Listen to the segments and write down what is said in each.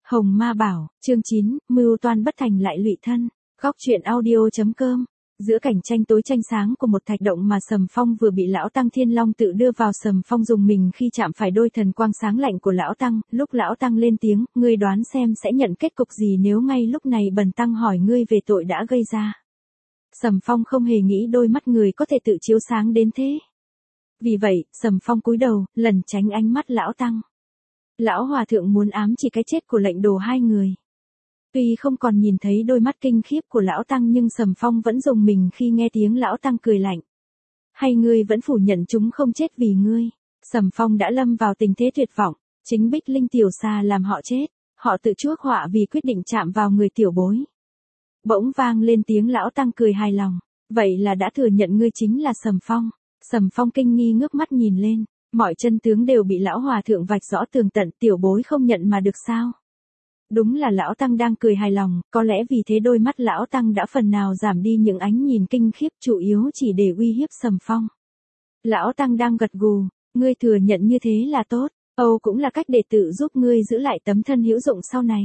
Hồng Ma Bảo, chương 9, mưu toan bất thành lại lụy thân. Góc truyện audio.com. Giữa cảnh tranh tối tranh sáng của một thạch động mà Sầm Phong vừa bị lão tăng Thiên Long tự đưa vào, Sầm Phong dùng mình khi chạm phải đôi thần quang sáng lạnh của lão tăng. Lúc lão tăng lên tiếng, ngươi đoán xem sẽ nhận kết cục gì nếu ngay lúc này bần tăng hỏi ngươi về tội đã gây ra. Sầm Phong không hề nghĩ đôi mắt người có thể tự chiếu sáng đến thế. Vì vậy, Sầm Phong cúi đầu, lẩn tránh ánh mắt lão tăng. Lão hòa thượng muốn ám chỉ cái chết của lệnh đồ hai người. Tuy không còn nhìn thấy đôi mắt kinh khiếp của lão tăng nhưng Sầm Phong vẫn dùng mình khi nghe tiếng lão tăng cười lạnh. Hay ngươi vẫn phủ nhận chúng không chết vì ngươi? Sầm Phong đã lâm vào tình thế tuyệt vọng, chính Bích Linh tiểu xà làm họ chết, họ tự chuốc họa vì quyết định chạm vào người tiểu bối. Bỗng vang lên tiếng lão tăng cười hài lòng, vậy là đã thừa nhận ngươi chính là Sầm Phong. Sầm Phong kinh nghi ngước mắt nhìn lên, mọi chân tướng đều bị lão hòa thượng vạch rõ tường tận, tiểu bối không nhận mà được sao? Đúng là lão tăng đang cười hài lòng, có lẽ vì thế đôi mắt lão tăng đã phần nào giảm đi những ánh nhìn kinh khiếp, chủ yếu chỉ để uy hiếp Sầm Phong. Lão tăng đang gật gù, ngươi thừa nhận như thế là tốt, Âu cũng là cách để tự giúp ngươi giữ lại tấm thân hữu dụng sau này.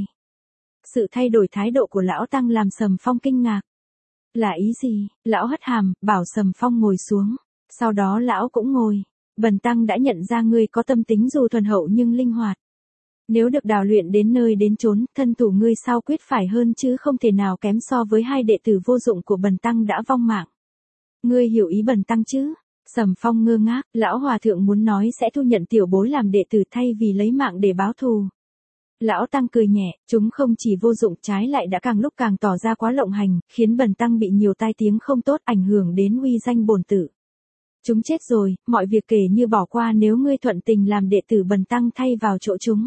Sự thay đổi thái độ của lão tăng làm Sầm Phong kinh ngạc. Là ý gì? Lão hất hàm, bảo Sầm Phong ngồi xuống. Sau đó lão cũng ngồi. Bần tăng đã nhận ra ngươi có tâm tính dù thuần hậu nhưng linh hoạt. Nếu được đào luyện đến nơi đến chốn, thân thủ ngươi sao quyết phải hơn chứ không thể nào kém so với hai đệ tử vô dụng của bần tăng đã vong mạng. Ngươi hiểu ý bần tăng chứ? Sầm Phong ngơ ngác, lão hòa thượng muốn nói sẽ thu nhận tiểu bối làm đệ tử thay vì lấy mạng để báo thù. Lão tăng cười nhẹ, chúng không chỉ vô dụng trái lại đã càng lúc càng tỏ ra quá lộng hành, khiến bần tăng bị nhiều tai tiếng không tốt ảnh hưởng đến uy danh bổn tử. Chúng chết rồi, mọi việc kể như bỏ qua nếu ngươi thuận tình làm đệ tử bần tăng thay vào chỗ chúng.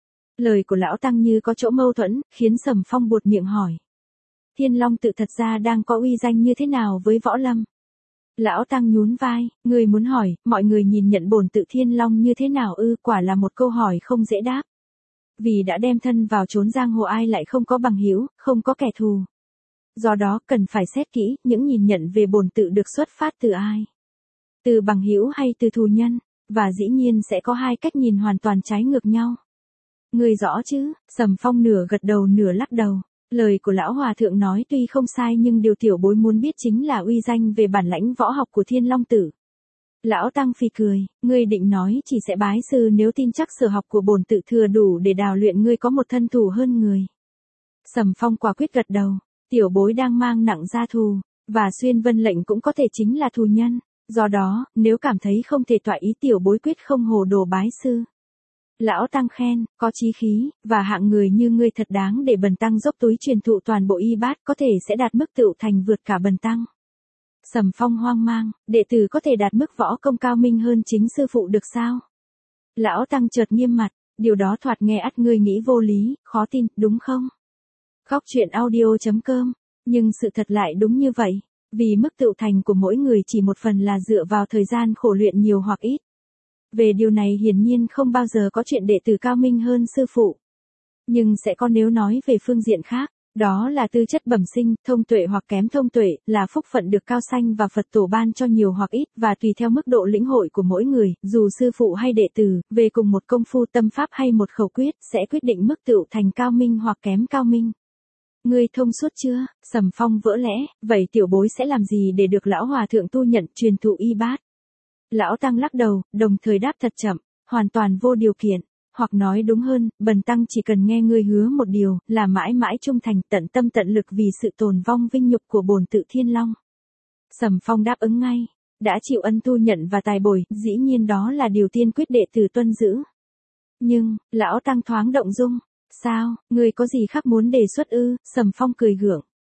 Lời của lão tăng như có chỗ mâu thuẫn, khiến Sầm Phong buột miệng hỏi. Thiên Long tự thật ra đang có uy danh như thế nào với võ lâm? Lão tăng nhún vai, ngươi muốn hỏi, mọi người nhìn nhận bổn tự Thiên Long như thế nào ư? Quả là một câu hỏi không dễ đáp. Vì đã đem thân vào chốn giang hồ ai lại không có bằng hữu, không có kẻ thù. Do đó cần phải xét kỹ, những nhìn nhận về bổn tự được xuất phát từ ai? Từ bằng hữu hay từ thù nhân? Và dĩ nhiên sẽ có hai cách nhìn hoàn toàn trái ngược nhau. Ngươi rõ chứ? Sầm Phong nửa gật đầu nửa lắc đầu. Lời của lão hòa thượng nói tuy không sai nhưng điều tiểu bối muốn biết chính là uy danh về bản lãnh võ học của Thiên Long tử. Lão tăng phì cười, ngươi định nói chỉ sẽ bái sư nếu tin chắc sở học của bổn tự thừa đủ để đào luyện ngươi có một thân thủ hơn người. Sầm Phong quả quyết gật đầu, tiểu bối đang mang nặng gia thù, và Xuyên Vân lệnh cũng có thể chính là thù nhân, do đó, nếu cảm thấy không thể tọa ý tiểu bối quyết không hồ đồ bái sư. Lão tăng khen, có chí khí, và hạng người như ngươi thật đáng để bần tăng dốc túi truyền thụ toàn bộ y bát, có thể sẽ đạt mức tựu thành vượt cả bần tăng. Sầm Phong hoang mang, đệ tử có thể đạt mức võ công cao minh hơn chính sư phụ được sao? Lão tăng chợt nghiêm mặt, điều đó thoạt nghe ắt ngươi nghĩ vô lý, khó tin, đúng không? Góc truyện audio.com, nhưng sự thật lại đúng như vậy, vì mức tựu thành của mỗi người chỉ một phần là dựa vào thời gian khổ luyện nhiều hoặc ít. Về điều này hiển nhiên không bao giờ có chuyện đệ tử cao minh hơn sư phụ. Nhưng sẽ có nếu nói về phương diện khác, đó là tư chất bẩm sinh, thông tuệ hoặc kém thông tuệ, là phúc phận được cao sanh và Phật tổ ban cho nhiều hoặc ít và tùy theo mức độ lĩnh hội của mỗi người, dù sư phụ hay đệ tử, về cùng một công phu tâm pháp hay một khẩu quyết, sẽ quyết định mức tựu thành cao minh hoặc kém cao minh. Ngươi thông suốt chưa? Sầm Phong vỡ lẽ, vậy tiểu bối sẽ làm gì để được lão hòa thượng tu nhận truyền thụ y bát? Lão tăng lắc đầu, đồng thời đáp thật chậm, hoàn toàn vô điều kiện, hoặc nói đúng hơn, bần tăng chỉ cần nghe ngươi hứa một điều, là mãi mãi trung thành tận tâm tận lực vì sự tồn vong vinh nhục của bổn tự Thiên Long. Sầm Phong đáp ứng ngay, đã chịu ân tu nhận và tài bồi, dĩ nhiên đó là điều tiên quyết đệ tử tuân giữ. Nhưng, lão tăng thoáng động dung, sao, ngươi có gì khác muốn đề xuất ư? Sầm Phong cười gượng.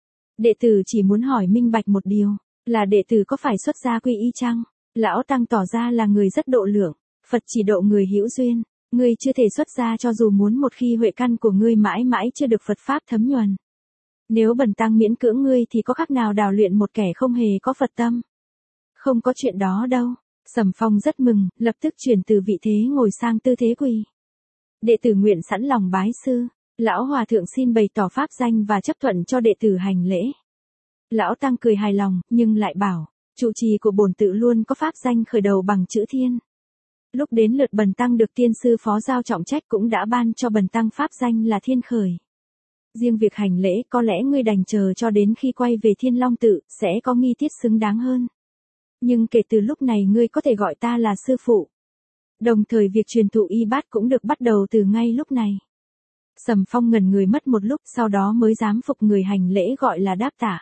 Đệ tử chỉ muốn hỏi minh bạch một điều, là đệ tử có phải xuất gia quy y chăng? Lão tăng tỏ ra là người rất độ lượng, Phật chỉ độ người hữu duyên, ngươi chưa thể xuất gia cho dù muốn một khi huệ căn của ngươi mãi mãi chưa được Phật pháp thấm nhuần. Nếu bần tăng miễn cưỡng ngươi thì có khác nào đào luyện một kẻ không hề có Phật tâm? Không có chuyện đó đâu. Sầm Phong rất mừng, lập tức chuyển từ vị thế ngồi sang tư thế quỳ. Đệ tử nguyện sẵn lòng bái sư. Lão hòa thượng xin bày tỏ pháp danh và chấp thuận cho đệ tử hành lễ. Lão tăng cười hài lòng, nhưng lại bảo, trụ trì của bổn tự luôn có pháp danh khởi đầu bằng chữ Thiên. Lúc đến lượt Bần Tăng được tiên sư phó giao trọng trách cũng đã ban cho Bần Tăng pháp danh là Thiên Khởi. Riêng việc hành lễ có lẽ ngươi đành chờ cho đến khi quay về Thiên Long Tự, sẽ có nghi tiết xứng đáng hơn. Nhưng kể từ lúc này ngươi có thể gọi ta là sư phụ. Đồng thời việc truyền thụ y bát cũng được bắt đầu từ ngay lúc này. Sầm Phong ngẩn người mất một lúc, sau đó mới dám phục người hành lễ gọi là đáp tạ.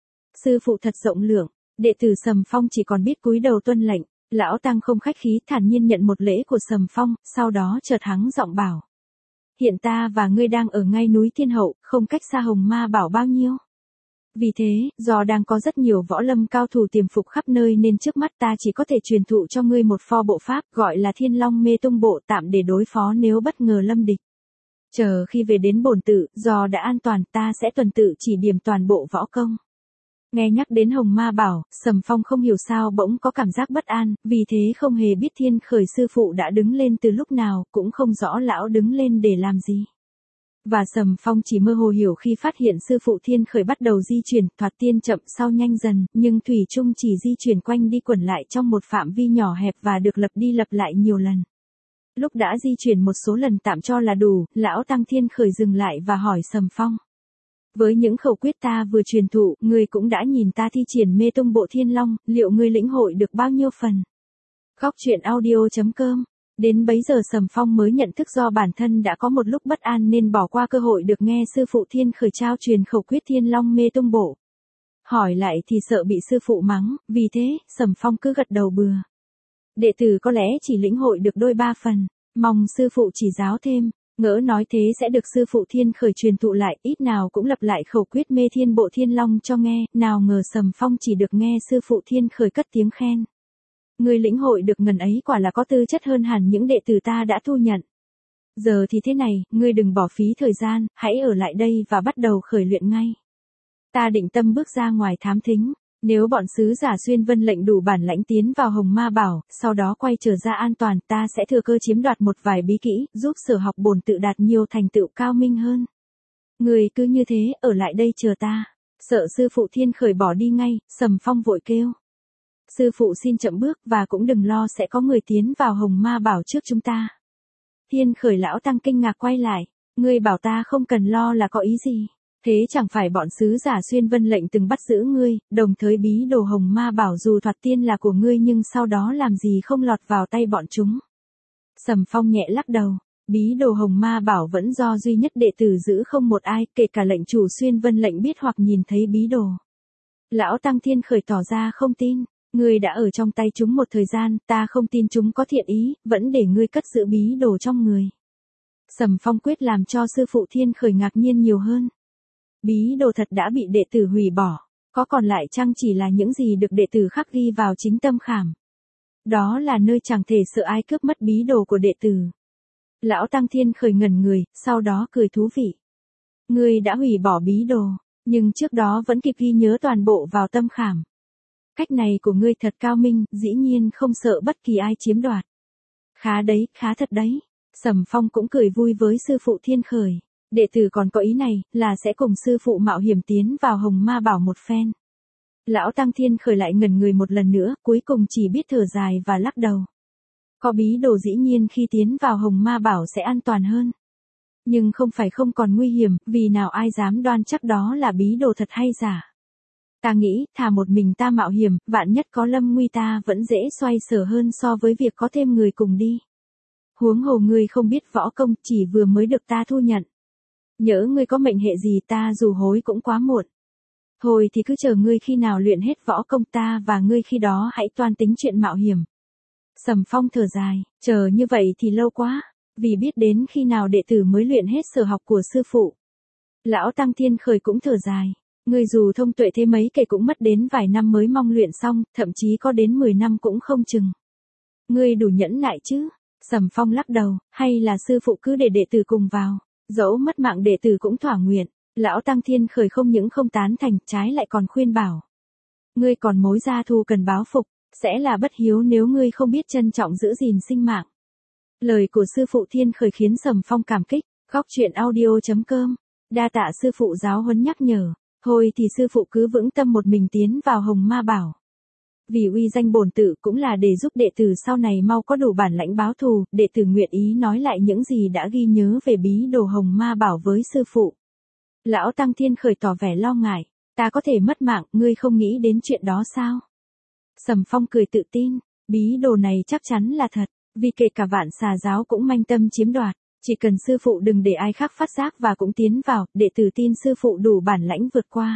Sư phụ thật rộng lượng, đệ tử Sầm Phong chỉ còn biết cúi đầu tuân lệnh. Lão Tăng không khách khí thản nhiên nhận một lễ của Sầm Phong, sau đó chợt hắng giọng bảo. Hiện ta và ngươi đang ở ngay núi Thiên Hậu, không cách xa Hồng Ma Bảo bao nhiêu. Vì thế, do đang có rất nhiều võ lâm cao thủ tiềm phục khắp nơi nên trước mắt ta chỉ có thể truyền thụ cho ngươi một pho bộ pháp gọi là Thiên Long Mê Tung Bộ tạm để đối phó nếu bất ngờ lâm địch. Chờ khi về đến bổn tự, do đã an toàn ta sẽ tuần tự chỉ điểm toàn bộ võ công. Nghe nhắc đến Hồng Ma Bảo, Sầm Phong không hiểu sao bỗng có cảm giác bất an, vì thế không hề biết Thiên Khởi sư phụ đã đứng lên từ lúc nào, cũng không rõ lão đứng lên để làm gì. Và Sầm Phong chỉ mơ hồ hiểu khi phát hiện sư phụ Thiên Khởi bắt đầu di chuyển, thoạt tiên chậm sau nhanh dần, nhưng thủy chung chỉ di chuyển quanh đi quẩn lại trong một phạm vi nhỏ hẹp và được lặp đi lặp lại nhiều lần. Lúc đã di chuyển một số lần tạm cho là đủ, lão Tăng Thiên Khởi dừng lại và hỏi Sầm Phong. Với những khẩu quyết ta vừa truyền thụ, ngươi cũng đã nhìn ta thi triển Mê Tung Bộ Thiên Long, liệu ngươi lĩnh hội được bao nhiêu phần? Góc truyện audio.com. Đến bấy giờ Sầm Phong mới nhận thức do bản thân đã có một lúc bất an nên bỏ qua cơ hội được nghe sư phụ Thiên Khởi trao truyền khẩu quyết Thiên Long Mê Tung Bộ. Hỏi lại thì sợ bị sư phụ mắng, vì thế, Sầm Phong cứ gật đầu bừa. Đệ tử có lẽ chỉ lĩnh hội được đôi ba phần, mong sư phụ chỉ giáo thêm. Ngỡ nói thế sẽ được sư phụ Thiên Khởi truyền thụ lại, ít nào cũng lặp lại khẩu quyết Mê Thiên Bộ Thiên Long cho nghe, nào ngờ Sầm Phong chỉ được nghe sư phụ Thiên Khởi cất tiếng khen. Ngươi lĩnh hội được ngần ấy quả là có tư chất hơn hẳn những đệ tử ta đã thu nhận. Giờ thì thế này, ngươi đừng bỏ phí thời gian, hãy ở lại đây và bắt đầu khởi luyện ngay. Ta định tâm bước ra ngoài thám thính. Nếu bọn sứ giả Xuyên Vân lệnh đủ bản lãnh tiến vào Hồng Ma Bảo, sau đó quay trở ra an toàn, ta sẽ thừa cơ chiếm đoạt một vài bí kỹ, giúp Sở Học bổn tự đạt nhiều thành tựu cao minh hơn. Người cứ như thế, ở lại đây chờ ta. Sợ sư phụ Thiên Khởi bỏ đi ngay, Sầm Phong vội kêu. Sư phụ xin chậm bước và cũng đừng lo sẽ có người tiến vào Hồng Ma Bảo trước chúng ta. Thiên Khởi lão Tăng kinh ngạc quay lại. Ngươi bảo ta không cần lo là có ý gì? Thế chẳng phải bọn sứ giả Xuyên Vân lệnh từng bắt giữ ngươi, đồng thời bí đồ Hồng Ma Bảo dù thoạt tiên là của ngươi nhưng sau đó làm gì không lọt vào tay bọn chúng. Sầm Phong nhẹ lắc đầu, bí đồ Hồng Ma Bảo vẫn do duy nhất đệ tử giữ không một ai, kể cả lệnh chủ Xuyên Vân lệnh biết hoặc nhìn thấy bí đồ. Lão Tăng Thiên Khởi tỏ ra không tin, ngươi đã ở trong tay chúng một thời gian, ta không tin chúng có thiện ý, vẫn để ngươi cất giữ bí đồ trong người. Sầm Phong quyết làm cho sư phụ Thiên Khởi ngạc nhiên nhiều hơn. Bí đồ thật đã bị đệ tử hủy bỏ, có còn lại chăng chỉ là những gì được đệ tử khắc ghi vào chính tâm khảm. Đó là nơi chẳng thể sợ ai cướp mất bí đồ của đệ tử. Lão Tăng Thiên Khởi ngẩn người, sau đó cười thú vị. Ngươi đã hủy bỏ bí đồ, nhưng trước đó vẫn kịp ghi nhớ toàn bộ vào tâm khảm. Cách này của ngươi thật cao minh, dĩ nhiên không sợ bất kỳ ai chiếm đoạt. Khá đấy, khá thật đấy. Sầm Phong cũng cười vui với sư phụ Thiên Khởi. Đệ tử còn có ý này, là sẽ cùng sư phụ mạo hiểm tiến vào Hồng Ma Bảo một phen. Lão Tăng Thiên Khởi lại ngẩn người một lần nữa, cuối cùng chỉ biết thở dài và lắc đầu. Có bí đồ dĩ nhiên khi tiến vào Hồng Ma Bảo sẽ an toàn hơn. Nhưng không phải không còn nguy hiểm, vì nào ai dám đoan chắc đó là bí đồ thật hay giả. Ta nghĩ, thà một mình ta mạo hiểm, vạn nhất có lâm nguy ta vẫn dễ xoay sở hơn so với việc có thêm người cùng đi. Huống hồ ngươi không biết võ công, chỉ vừa mới được ta thu nhận. Nhỡ ngươi có mệnh hệ gì ta dù hối cũng quá muộn. Thôi thì cứ chờ ngươi khi nào luyện hết võ công ta và ngươi khi đó hãy toan tính chuyện mạo hiểm. Sầm Phong thở dài, chờ như vậy thì lâu quá, vì biết đến khi nào đệ tử mới luyện hết sở học của sư phụ. Lão Tăng Thiên Khởi cũng thở dài, ngươi dù thông tuệ thế mấy kể cũng mất đến vài năm mới mong luyện xong, thậm chí có đến 10 năm cũng không chừng. Ngươi đủ nhẫn nại chứ? Sầm Phong lắc đầu, hay là sư phụ cứ để đệ tử cùng vào. Dẫu mất mạng đệ tử cũng thỏa nguyện, lão Tăng Thiên Khởi không những không tán thành, trái lại còn khuyên bảo. Ngươi còn mối gia thù cần báo phục, sẽ là bất hiếu nếu ngươi không biết trân trọng giữ gìn sinh mạng. Lời của sư phụ Thiên Khởi khiến Sầm Phong cảm kích, góc truyện audio.com, đa tạ sư phụ giáo huấn nhắc nhở, thôi thì sư phụ cứ vững tâm một mình tiến vào Hồng Ma Bảo. Vì uy danh bổn tử cũng là để giúp đệ tử sau này mau có đủ bản lãnh báo thù, đệ tử nguyện ý nói lại những gì đã ghi nhớ về bí đồ hồng ma bảo với sư phụ. Lão Tăng Thiên Khởi tỏ vẻ lo ngại, ta có thể mất mạng, ngươi không nghĩ đến chuyện đó sao? Sầm Phong cười tự tin, bí đồ này chắc chắn là thật, vì kể cả Vạn Xà giáo cũng manh tâm chiếm đoạt, chỉ cần sư phụ đừng để ai khác phát giác và cũng tiến vào, đệ tử tin sư phụ đủ bản lãnh vượt qua.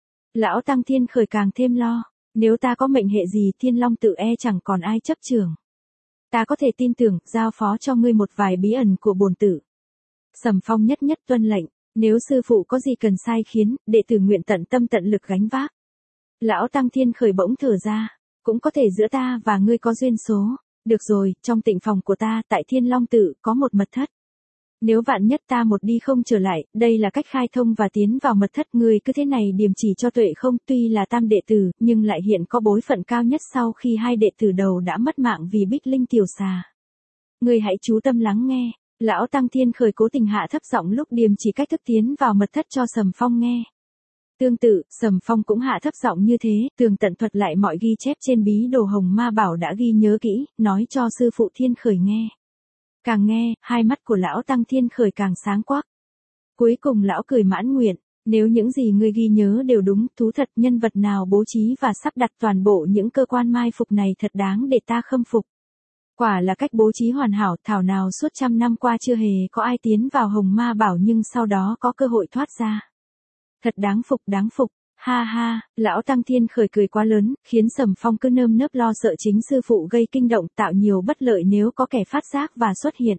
Lão Tăng Thiên Khởi càng thêm lo, nếu ta có mệnh hệ gì Thiên Long tự e chẳng còn ai chấp chưởng. Ta có thể tin tưởng, giao phó cho ngươi một vài bí ẩn của bổn tử. Sầm Phong nhất nhất tuân lệnh, nếu sư phụ có gì cần sai khiến, đệ tử nguyện tận tâm tận lực gánh vác. Lão Tăng Thiên Khởi bỗng thở ra, cũng có thể giữa ta và ngươi có duyên số. Được rồi, trong tịnh phòng của ta tại Thiên Long tự có một mật thất. Nếu vạn nhất ta một đi không trở lại, đây là cách khai thông và tiến vào mật thất, ngươi cứ thế này điềm chỉ cho Tuệ Không, tuy là tam đệ tử, nhưng lại hiện có bối phận cao nhất sau khi hai đệ tử đầu đã mất mạng vì Bích Linh tiểu xà. Ngươi hãy chú tâm lắng nghe. Lão Tăng Thiên Khởi cố tình hạ thấp giọng lúc điềm chỉ cách thức tiến vào mật thất cho Sầm Phong nghe. Tương tự, Sầm Phong cũng hạ thấp giọng như thế, tường tận thuật lại mọi ghi chép trên bí đồ hồng ma bảo đã ghi nhớ kỹ, nói cho sư phụ Thiên Khởi nghe. Càng nghe, hai mắt của lão Tăng Thiên Khởi càng sáng quắc. Cuối cùng lão cười mãn nguyện, nếu những gì ngươi ghi nhớ đều đúng, thú thật, nhân vật nào bố trí và sắp đặt toàn bộ những cơ quan mai phục này thật đáng để ta khâm phục. Quả là cách bố trí hoàn hảo, thảo nào suốt 100 năm qua chưa hề có ai tiến vào hồng ma bảo nhưng sau đó có cơ hội thoát ra. Thật đáng phục, ha ha, lão Tăng Thiên Khởi cười quá lớn, khiến Sầm Phong cứ nơm nớp lo sợ chính sư phụ gây kinh động tạo nhiều bất lợi nếu có kẻ phát giác và xuất hiện.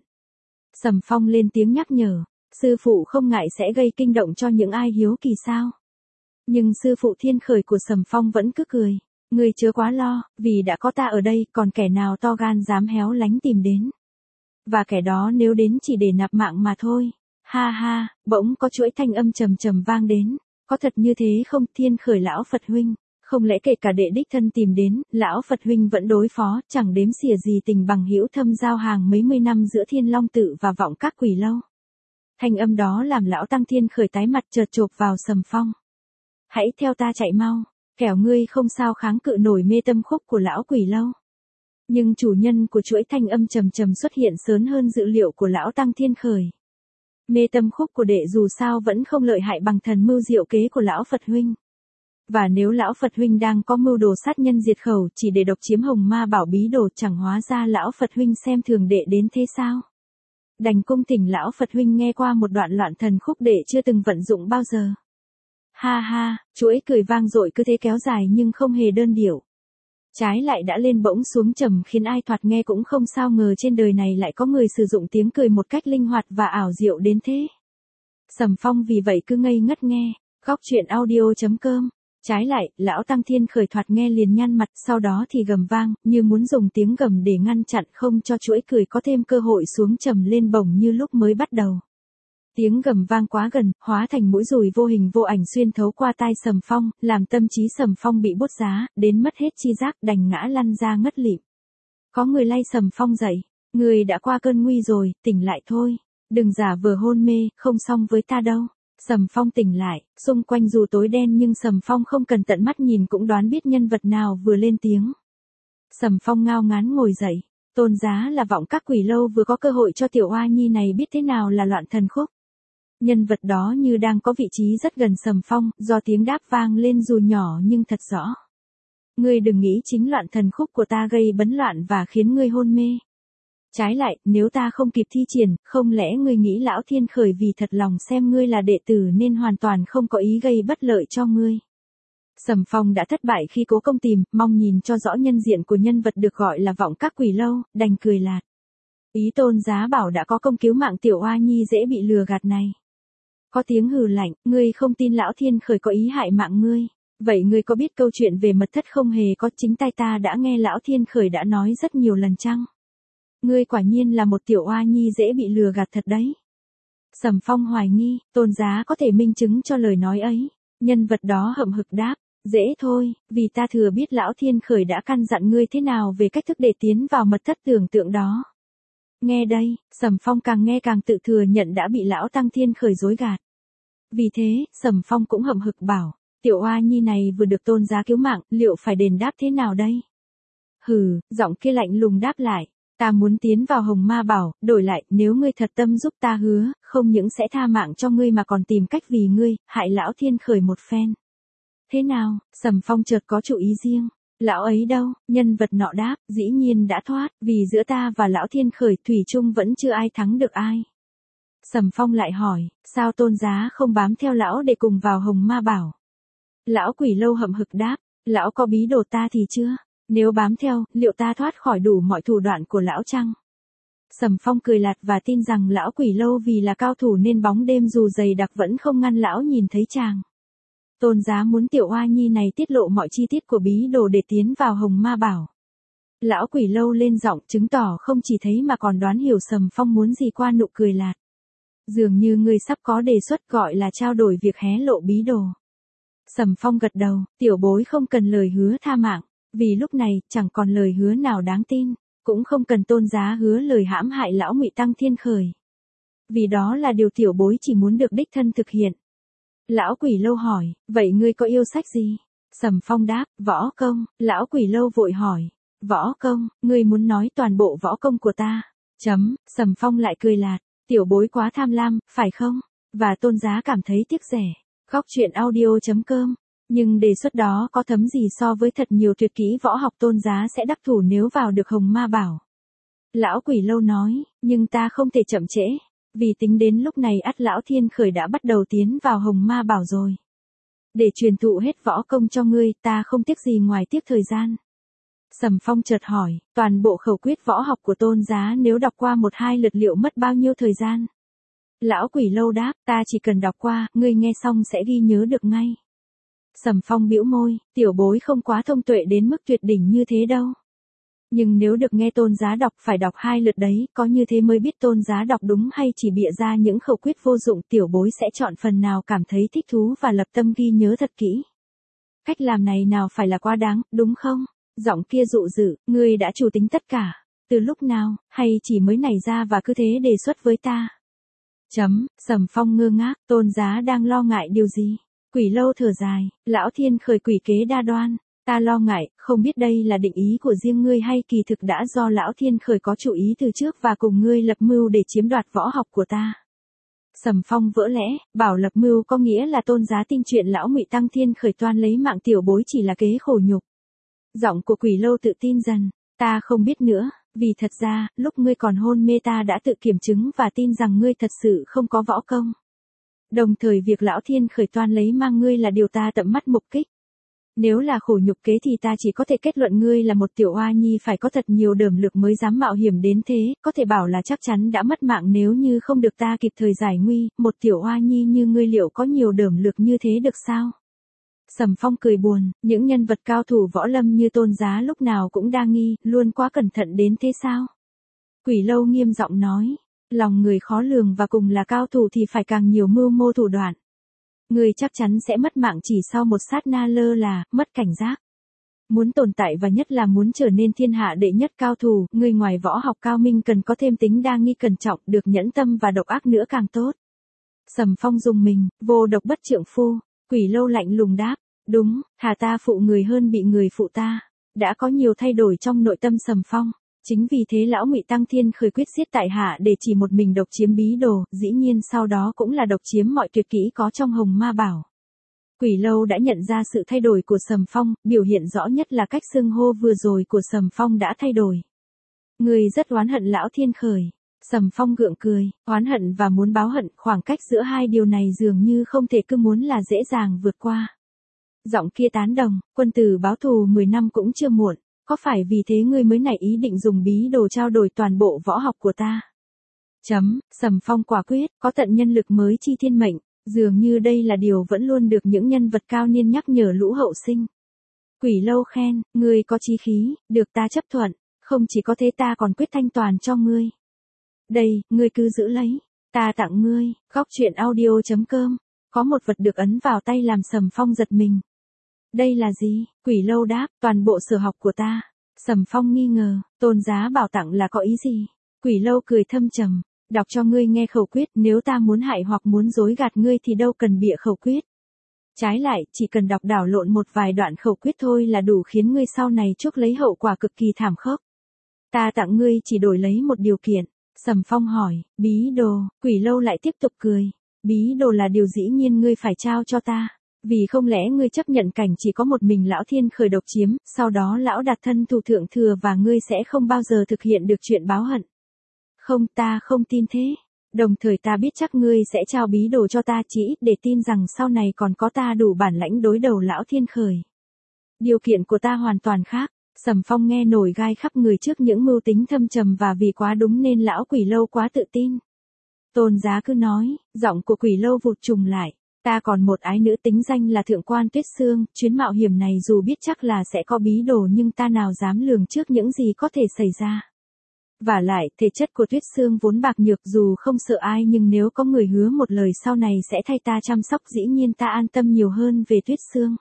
Sầm Phong lên tiếng nhắc nhở, sư phụ không ngại sẽ gây kinh động cho những ai hiếu kỳ sao. Nhưng sư phụ Thiên Khởi của Sầm Phong vẫn cứ cười. Ngươi chớ quá lo, vì đã có ta ở đây, còn kẻ nào to gan dám héo lánh tìm đến. Và kẻ đó nếu đến chỉ để nạp mạng mà thôi. Ha ha, bỗng có chuỗi thanh âm trầm trầm vang đến. Có thật như thế không, Thiên Khởi lão Phật huynh? Không lẽ kể cả đệ đích thân tìm đến, lão Phật huynh vẫn đối phó, chẳng đếm xỉa gì tình bằng hữu thâm giao hàng mấy mươi năm giữa Thiên Long tự và vọng các quỷ lâu. Thanh âm đó làm lão Tăng Thiên Khởi tái mặt chợt chộp vào Sầm Phong. Hãy theo ta chạy mau. Kẻo ngươi không sao kháng cự nổi mê tâm khúc của lão quỷ lâu. Nhưng chủ nhân của chuỗi thanh âm trầm trầm xuất hiện sớm hơn dự liệu của lão Tăng Thiên Khởi. Mê tâm khúc của đệ dù sao vẫn không lợi hại bằng thần mưu diệu kế của lão Phật huynh. Và nếu lão Phật huynh đang có mưu đồ sát nhân diệt khẩu chỉ để độc chiếm hồng ma bảo bí đồ, chẳng hóa ra lão Phật huynh xem thường đệ đến thế sao? Đành cung thỉnh lão Phật huynh nghe qua một đoạn loạn thần khúc đệ chưa từng vận dụng bao giờ. Ha ha, chuỗi cười vang dội cứ thế kéo dài nhưng không hề đơn điệu. Trái lại đã lên bỗng xuống trầm khiến ai thoạt nghe cũng không sao ngờ trên đời này lại có người sử dụng tiếng cười một cách linh hoạt và ảo diệu đến thế. Sầm Phong vì vậy cứ ngây ngất nghe, góc truyện audio.com. Trái lại, lão Tăng Thiên Khởi thoạt nghe liền nhăn mặt, sau đó thì gầm vang, như muốn dùng tiếng gầm để ngăn chặn không cho chuỗi cười có thêm cơ hội xuống trầm lên bổng như lúc mới bắt đầu. Tiếng gầm vang quá gần, hóa thành mũi dùi vô hình vô ảnh xuyên thấu qua tai Sầm Phong, làm tâm trí Sầm Phong bị bút giá, đến mất hết chi giác, đành ngã lăn ra ngất lịm. Có người lay Sầm Phong dậy, người đã qua cơn nguy rồi, tỉnh lại thôi, đừng giả vờ hôn mê, không xong với ta đâu. Sầm Phong tỉnh lại, xung quanh dù tối đen nhưng Sầm Phong không cần tận mắt nhìn cũng đoán biết nhân vật nào vừa lên tiếng. Sầm Phong ngao ngán ngồi dậy, tôn giá là vọng các quỷ lâu vừa có cơ hội cho tiểu oa nhi này biết thế nào là loạn thần khúc. Nhân vật đó như đang có vị trí rất gần Sầm Phong, do tiếng đáp vang lên dù nhỏ nhưng thật rõ. Ngươi đừng nghĩ chính loạn thần khúc của ta gây bấn loạn và khiến ngươi hôn mê. Trái lại, nếu ta không kịp thi triển, không lẽ ngươi nghĩ lão Thiên Khởi vì thật lòng xem ngươi là đệ tử nên hoàn toàn không có ý gây bất lợi cho ngươi. Sầm Phong đã thất bại khi cố công tìm, mong nhìn cho rõ nhân diện của nhân vật được gọi là vọng các quỷ lâu, đành cười lạt. Ý tôn giá bảo đã có công cứu mạng tiểu oa nhi dễ bị lừa gạt này. Có tiếng hừ lạnh, ngươi không tin lão Thiên Khởi có ý hại mạng ngươi. Vậy ngươi có biết câu chuyện về mật thất không hề có, chính tay ta đã nghe lão Thiên Khởi đã nói rất nhiều lần chăng? Ngươi quả nhiên là một tiểu oa nhi dễ bị lừa gạt thật đấy. Sầm Phong hoài nghi, tôn giá có thể minh chứng cho lời nói ấy. Nhân vật đó hậm hực đáp, dễ thôi, vì ta thừa biết lão Thiên Khởi đã căn dặn ngươi thế nào về cách thức để tiến vào mật thất tưởng tượng đó. Nghe đây, Sầm Phong càng nghe càng tự thừa nhận đã bị lão Tăng Thiên Khởi dối gạt. Vì thế, Sầm Phong cũng hậm hực bảo, Tiểu oa nhi này vừa được tôn giá cứu mạng, liệu phải đền đáp thế nào đây? Hừ, giọng kia lạnh lùng đáp lại. Ta muốn tiến vào Hồng Ma Bảo, đổi lại, nếu ngươi thật tâm giúp ta hứa, không những sẽ tha mạng cho ngươi mà còn tìm cách vì ngươi, hại lão thiên khởi một phen. Thế nào, Sầm Phong chợt có chủ ý riêng. Lão ấy đâu, nhân vật nọ đáp, dĩ nhiên đã thoát, vì giữa ta và lão thiên khởi thủy chung vẫn chưa ai thắng được ai. Sầm Phong lại hỏi, sao tôn giá không bám theo lão để cùng vào Hồng Ma Bảo? Lão Quỷ Lâu hậm hực đáp, lão có bí đồ ta thì chưa? Nếu bám theo, liệu ta thoát khỏi đủ mọi thủ đoạn của lão chăng? Sầm Phong cười lạt và tin rằng lão Quỷ Lâu vì là cao thủ nên bóng đêm dù dày đặc vẫn không ngăn lão nhìn thấy chàng. Tôn giá muốn tiểu oa nhi này tiết lộ mọi chi tiết của bí đồ để tiến vào Hồng Ma Bảo. Lão Quỷ Lâu lên giọng chứng tỏ không chỉ thấy mà còn đoán hiểu Sầm Phong muốn gì qua nụ cười lạt. Dường như ngươi sắp có đề xuất gọi là trao đổi việc hé lộ bí đồ. Sầm Phong gật đầu, tiểu bối không cần lời hứa tha mạng, vì lúc này chẳng còn lời hứa nào đáng tin, cũng không cần tôn giá hứa lời hãm hại lão Ngụy Tăng Thiên Khởi. Vì đó là điều tiểu bối chỉ muốn được đích thân thực hiện. Lão Quỷ Lâu hỏi, vậy ngươi có yêu sách gì? Sầm Phong đáp, võ công. Lão Quỷ Lâu vội hỏi, võ công, ngươi muốn nói toàn bộ võ công của ta? Sầm Phong lại cười lạt, tiểu bối quá tham lam, phải không? Và tôn giá cảm thấy tiếc rẻ. Góc truyện audio.com. Nhưng đề xuất đó có thấm gì so với thật nhiều tuyệt kỹ võ học tôn giá sẽ đắc thủ nếu vào được Hồng Ma Bảo. Lão Quỷ Lâu nói, nhưng ta không thể chậm trễ, vì tính đến lúc này ắt lão thiên khởi đã bắt đầu tiến vào Hồng Ma Bảo rồi. Để truyền thụ hết võ công cho ngươi, ta không tiếc gì ngoài tiếc thời gian. Sầm Phong chợt hỏi, toàn bộ khẩu quyết võ học của tôn giá nếu đọc qua 1-2 lượt liệu mất bao nhiêu thời gian? Lão Quỷ Lâu đáp, ta chỉ cần đọc qua, ngươi nghe xong sẽ ghi nhớ được ngay. Sầm Phong bĩu môi, tiểu bối không quá thông tuệ đến mức tuyệt đỉnh như thế đâu. Nhưng nếu được nghe tôn giá đọc phải đọc 2 lượt đấy, có như thế mới biết tôn giá đọc đúng hay chỉ bịa ra những khẩu quyết vô dụng, tiểu bối sẽ chọn phần nào cảm thấy thích thú và lập tâm ghi nhớ thật kỹ. Cách làm này nào phải là quá đáng, đúng không? Giọng kia dụ dữ, ngươi đã chủ tính tất cả. Từ lúc nào, hay chỉ mới nảy ra và cứ thế đề xuất với ta? Sầm Phong ngơ ngác, tôn giá đang lo ngại điều gì? Quỷ Lâu thở dài, lão thiên khởi quỷ kế đa đoan, ta lo ngại, không biết đây là định ý của riêng ngươi hay kỳ thực đã do lão thiên khởi có chủ ý từ trước và cùng ngươi lập mưu để chiếm đoạt võ học của ta. Sầm Phong vỡ lẽ, bảo lập mưu có nghĩa là tôn giá tin chuyện lão Ngụy Tăng Thiên khởi toan lấy mạng tiểu bối chỉ là kế khổ nhục. Giọng của Quỷ Lâu tự tin dần, ta không biết nữa, vì thật ra, lúc ngươi còn hôn mê ta đã tự kiểm chứng và tin rằng ngươi thật sự không có võ công. Đồng thời việc lão thiên khởi toan lấy mang ngươi là điều ta tận mắt mục kích. Nếu là khổ nhục kế thì ta chỉ có thể kết luận ngươi là một tiểu oa nhi phải có thật nhiều đởm lực mới dám mạo hiểm đến thế, có thể bảo là chắc chắn đã mất mạng nếu như không được ta kịp thời giải nguy, một tiểu oa nhi như ngươi liệu có nhiều đởm lực như thế được sao? Sầm Phong cười buồn, những nhân vật cao thủ võ lâm như tôn giá lúc nào cũng đa nghi, luôn quá cẩn thận đến thế sao? Quỷ Lâu nghiêm giọng nói, lòng người khó lường và cùng là cao thủ thì phải càng nhiều mưu mô thủ đoạn. Ngươi chắc chắn sẽ mất mạng chỉ sau một sát na lơ là, mất cảnh giác. Muốn tồn tại và nhất là muốn trở nên thiên hạ đệ nhất cao thủ, ngươi ngoài võ học cao minh cần có thêm tính đa nghi cẩn trọng, được nhẫn tâm và độc ác nữa càng tốt. Sầm Phong dùng mình, vô độc bất trượng phu. Quỷ Lâu lạnh lùng đáp, đúng, thà ta phụ người hơn bị người phụ ta. Đã có nhiều thay đổi trong nội tâm Sầm Phong. Chính vì thế lão Ngụy Tăng Thiên khởi quyết giết tại hạ để chỉ một mình độc chiếm bí đồ, dĩ nhiên sau đó cũng là độc chiếm mọi tuyệt kỹ có trong Hồng Ma Bảo. Quỷ Lâu đã nhận ra sự thay đổi của Sầm Phong, biểu hiện rõ nhất là cách xưng hô vừa rồi của Sầm Phong đã thay đổi. Người rất oán hận lão Thiên khởi. Sầm Phong gượng cười, oán hận và muốn báo hận, khoảng cách giữa hai điều này dường như không thể cứ muốn là dễ dàng vượt qua. Giọng kia tán đồng, quân tử báo thù 10 năm cũng chưa muộn. Có phải vì thế ngươi mới nảy ý định dùng bí đồ trao đổi toàn bộ võ học của ta? Sầm Phong quả quyết, có tận nhân lực mới chi thiên mệnh, dường như đây là điều vẫn luôn được những nhân vật cao niên nhắc nhở lũ hậu sinh. Quỷ Lâu khen, ngươi có chí khí, được ta chấp thuận, không chỉ có thế ta còn quyết thanh toàn cho ngươi. Đây, ngươi cứ giữ lấy, ta tặng ngươi. Góc truyện audio.com. Có một vật được ấn vào tay làm Sầm Phong giật mình. Đây là gì? Quỷ Lâu đáp, toàn bộ sở học của ta. Sầm Phong nghi ngờ, tôn giá bảo tặng là có ý gì? Quỷ Lâu cười thâm trầm, đọc cho ngươi nghe khẩu quyết, nếu ta muốn hại hoặc muốn dối gạt ngươi thì đâu cần bịa khẩu quyết. Trái lại, chỉ cần đọc đảo lộn một vài đoạn khẩu quyết thôi là đủ khiến ngươi sau này chuốc lấy hậu quả cực kỳ thảm khốc. Ta tặng ngươi chỉ đổi lấy một điều kiện. Sầm Phong hỏi, bí đồ, Quỷ Lâu lại tiếp tục cười. Bí đồ là điều dĩ nhiên ngươi phải trao cho ta. Vì không lẽ ngươi chấp nhận cảnh chỉ có một mình lão thiên khởi độc chiếm, sau đó lão đặt thân thủ thượng thừa và ngươi sẽ không bao giờ thực hiện được chuyện báo hận. Không, ta không tin thế. Đồng thời ta biết chắc ngươi sẽ trao bí đồ cho ta chỉ ít để tin rằng sau này còn có ta đủ bản lãnh đối đầu lão thiên khởi. Điều kiện của ta hoàn toàn khác. Sầm Phong nghe nổi gai khắp người trước những mưu tính thâm trầm và vì quá đúng nên lão Quỷ Lâu quá tự tin. Tôn Giá cứ nói, giọng của Quỷ Lâu vụt trùng lại. Ta còn một ái nữ tính danh là Thượng Quan Tuyết Sương, chuyến mạo hiểm này dù biết chắc là sẽ có bí đồ nhưng ta nào dám lường trước những gì có thể xảy ra. Vả lại, thể chất của Tuyết Sương vốn bạc nhược dù không sợ ai nhưng nếu có người hứa một lời sau này sẽ thay ta chăm sóc dĩ nhiên ta an tâm nhiều hơn về Tuyết Sương.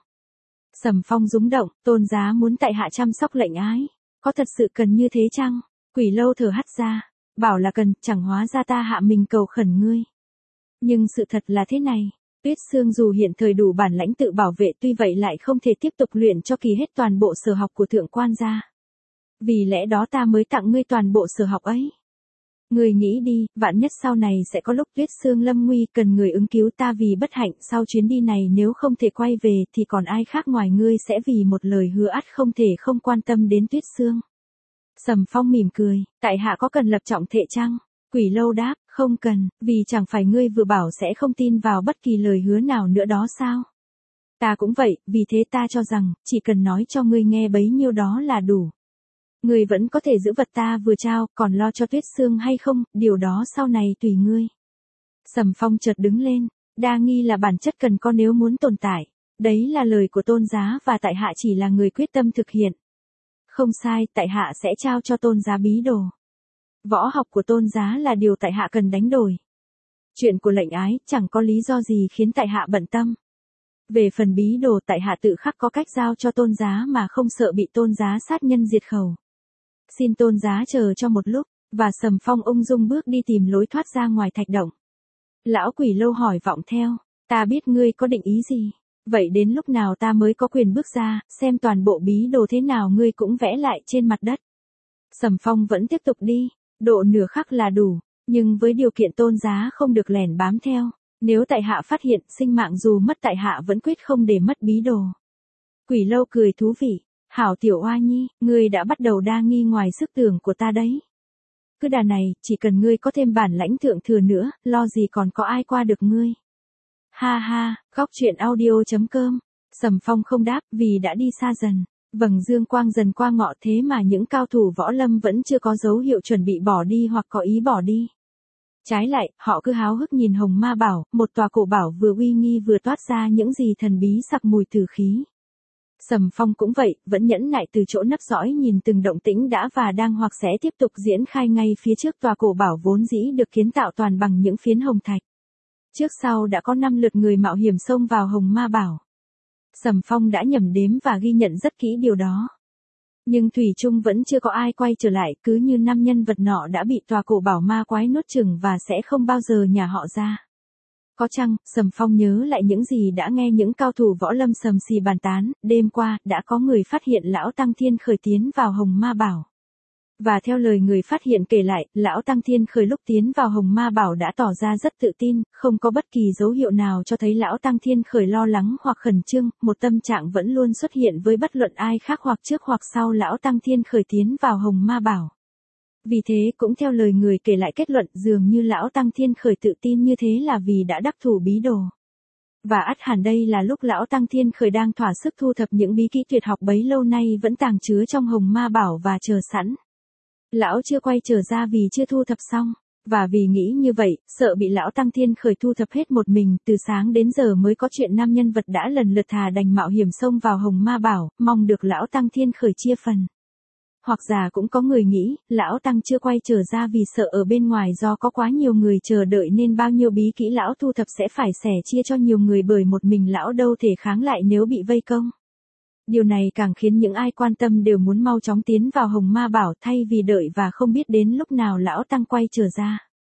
Sầm Phong rúng động, Tôn Giá muốn tại hạ chăm sóc lệnh ái. Có thật sự cần như thế chăng? Quỷ Lâu thở hắt ra. Bảo là cần, chẳng hóa ra ta hạ mình cầu khẩn ngươi. Nhưng sự thật là thế này. Tuyết Sương dù hiện thời đủ bản lãnh tự bảo vệ tuy vậy lại không thể tiếp tục luyện cho kỳ hết toàn bộ sở học của Thượng Quan gia. Vì lẽ đó ta mới tặng ngươi toàn bộ sở học ấy. Ngươi nghĩ đi, vạn nhất sau này sẽ có lúc Tuyết Sương lâm nguy cần người ứng cứu ta vì bất hạnh sau chuyến đi này nếu không thể quay về thì còn ai khác ngoài ngươi sẽ vì một lời hứa ắt không thể không quan tâm đến Tuyết Sương. Sầm Phong mỉm cười, tại hạ có cần lập trọng thệ chăng? Quỷ Lâu đáp, không cần, vì chẳng phải ngươi vừa bảo sẽ không tin vào bất kỳ lời hứa nào nữa đó sao? Ta cũng vậy, vì thế ta cho rằng, chỉ cần nói cho ngươi nghe bấy nhiêu đó là đủ. Ngươi vẫn có thể giữ vật ta vừa trao, còn lo cho Tuyết Sương hay không, điều đó sau này tùy ngươi. Sầm Phong chợt đứng lên, đa nghi là bản chất cần có nếu muốn tồn tại. Đấy là lời của Tôn Giá và tại hạ chỉ là người quyết tâm thực hiện. Không sai, tại hạ sẽ trao cho Tôn Giá bí đồ. Võ học của Tôn Giá là điều tại hạ cần đánh đổi. Chuyện của lệnh ái chẳng có lý do gì khiến tại hạ bận tâm. Về phần bí đồ tại hạ tự khắc có cách giao cho Tôn Giá mà không sợ bị Tôn Giá sát nhân diệt khẩu. Xin Tôn Giá chờ cho một lúc, và Sầm Phong ung dung bước đi tìm lối thoát ra ngoài thạch động. Lão Quỷ Lâu hỏi vọng theo, ta biết ngươi có định ý gì, vậy đến lúc nào ta mới có quyền bước ra, xem toàn bộ bí đồ thế nào ngươi cũng vẽ lại trên mặt đất. Sầm Phong vẫn tiếp tục đi, độ nửa khắc là đủ, nhưng với điều kiện Tôn Giá không được lẻn bám theo, nếu tại hạ phát hiện sinh mạng dù mất tại hạ vẫn quyết không để mất bí đồ. Quỷ Lâu cười thú vị. Hảo tiểu oa nhi, ngươi đã bắt đầu đa nghi ngoài sức tưởng của ta đấy. Cứ đà này, chỉ cần ngươi có thêm bản lãnh thượng thừa nữa, lo gì còn có ai qua được ngươi. Ha ha, góc truyện audio.com. Sầm Phong không đáp vì đã đi xa dần. Vầng dương quang dần qua ngọ thế mà những cao thủ võ lâm vẫn chưa có dấu hiệu chuẩn bị bỏ đi hoặc có ý bỏ đi. Trái lại, họ cứ háo hức nhìn Hồng Ma Bảo, một tòa cổ bảo vừa uy nghi vừa toát ra những gì thần bí sặc mùi tử khí. Sầm Phong cũng vậy, vẫn nhẫn nại từ chỗ nấp dõi nhìn từng động tĩnh đã và đang hoặc sẽ tiếp tục diễn khai ngay phía trước tòa cổ bảo vốn dĩ được kiến tạo toàn bằng những phiến hồng thạch. Trước sau đã có 5 lượt người mạo hiểm xông vào Hồng Ma Bảo. Sầm Phong đã nhẩm đếm và ghi nhận rất kỹ điều đó. Nhưng thủy chung vẫn chưa có ai quay trở lại, cứ như 5 nhân vật nọ đã bị tòa cổ bảo ma quái nuốt chửng và sẽ không bao giờ nhả họ ra. Có chăng, Sầm Phong nhớ lại những gì đã nghe những cao thủ võ lâm sầm xì bàn tán, đêm qua, đã có người phát hiện lão Tăng Thiên Khởi tiến vào Hồng Ma Bảo. Và theo lời người phát hiện kể lại, lão Tăng Thiên Khởi lúc tiến vào Hồng Ma Bảo đã tỏ ra rất tự tin, không có bất kỳ dấu hiệu nào cho thấy lão Tăng Thiên Khởi lo lắng hoặc khẩn trương, một tâm trạng vẫn luôn xuất hiện với bất luận ai khác hoặc trước hoặc sau lão Tăng Thiên Khởi tiến vào Hồng Ma Bảo. Vì thế cũng theo lời người kể lại kết luận dường như lão Tăng Thiên Khởi tự tin như thế là vì đã đắc thủ bí đồ. Và ắt hẳn đây là lúc lão Tăng Thiên Khởi đang thỏa sức thu thập những bí kỹ tuyệt học bấy lâu nay vẫn tàng chứa trong Hồng Ma Bảo và chờ sẵn. Lão chưa quay trở ra vì chưa thu thập xong, và vì nghĩ như vậy, sợ bị lão Tăng Thiên Khởi thu thập hết một mình, từ sáng đến giờ mới có chuyện 5 nhân vật đã lần lượt thà đành mạo hiểm xông vào Hồng Ma Bảo, mong được lão Tăng Thiên Khởi chia phần. Hoặc giả cũng có người nghĩ, lão Tăng chưa quay trở ra vì sợ ở bên ngoài do có quá nhiều người chờ đợi nên bao nhiêu bí kỹ lão thu thập sẽ phải sẻ chia cho nhiều người bởi một mình lão đâu thể kháng lại nếu bị vây công. Điều này càng khiến những ai quan tâm đều muốn mau chóng tiến vào Hồng Ma Bảo thay vì đợi và không biết đến lúc nào lão Tăng quay trở ra.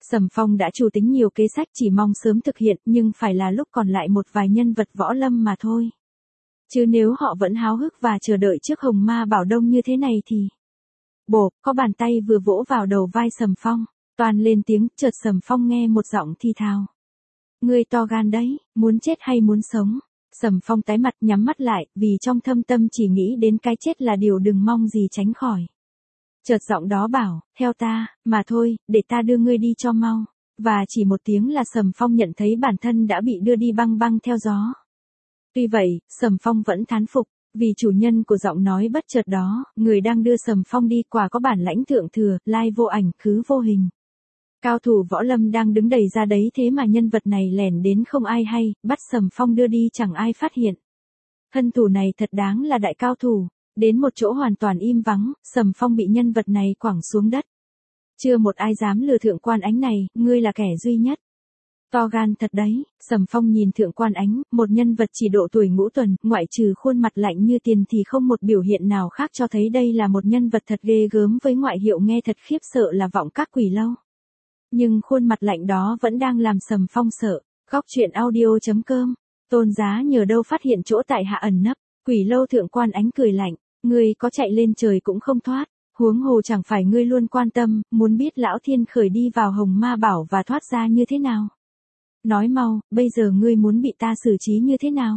Sầm Phong đã chủ tính nhiều kế sách chỉ mong sớm thực hiện nhưng phải là lúc còn lại một vài nhân vật võ lâm mà thôi. Chứ nếu họ vẫn háo hức và chờ đợi trước Hồng Ma Bảo Đông như thế này thì... Bộp, có bàn tay vừa vỗ vào đầu vai Sầm Phong, toan lên tiếng, chợt Sầm Phong nghe một giọng thi thào. Ngươi to gan đấy, muốn chết hay muốn sống? Sầm Phong tái mặt nhắm mắt lại, vì trong thâm tâm chỉ nghĩ đến cái chết là điều đừng mong gì tránh khỏi. Chợt giọng đó bảo, theo ta, mà thôi, để ta đưa ngươi đi cho mau. Và chỉ một tiếng là Sầm Phong nhận thấy bản thân đã bị đưa đi băng băng theo gió. Tuy vậy, Sầm Phong vẫn thán phục, vì chủ nhân của giọng nói bất chợt đó, người đang đưa Sầm Phong đi quả có bản lãnh thượng thừa, lai vô ảnh khứ vô hình. Cao thủ võ lâm đang đứng đầy ra đấy thế mà nhân vật này lẻn đến không ai hay, bắt Sầm Phong đưa đi chẳng ai phát hiện. Hân thủ này thật đáng là đại cao thủ, đến một chỗ hoàn toàn im vắng, Sầm Phong bị nhân vật này quẳng xuống đất. Chưa một ai dám lừa Thượng Quan Ánh này, ngươi là kẻ duy nhất. To gan thật đấy, Sầm Phong nhìn Thượng Quan Ánh, một nhân vật chỉ độ tuổi ngũ tuần, ngoại trừ khuôn mặt lạnh như tiền thì không một biểu hiện nào khác cho thấy đây là một nhân vật thật ghê gớm với ngoại hiệu nghe thật khiếp sợ là Vọng Các Quỷ Lâu. Nhưng khuôn mặt lạnh đó vẫn đang làm Sầm Phong sợ. Góc truyện audio.com. Tôn Giá nhờ đâu phát hiện chỗ tại hạ ẩn nấp. Quỷ Lâu Thượng Quan Ánh cười lạnh, ngươi có chạy lên trời cũng không thoát. Huống hồ chẳng phải ngươi luôn quan tâm, muốn biết lão thiên khởi đi vào Hồng Ma Bảo và thoát ra như thế nào. Nói mau, bây giờ ngươi muốn bị ta xử trí như thế nào?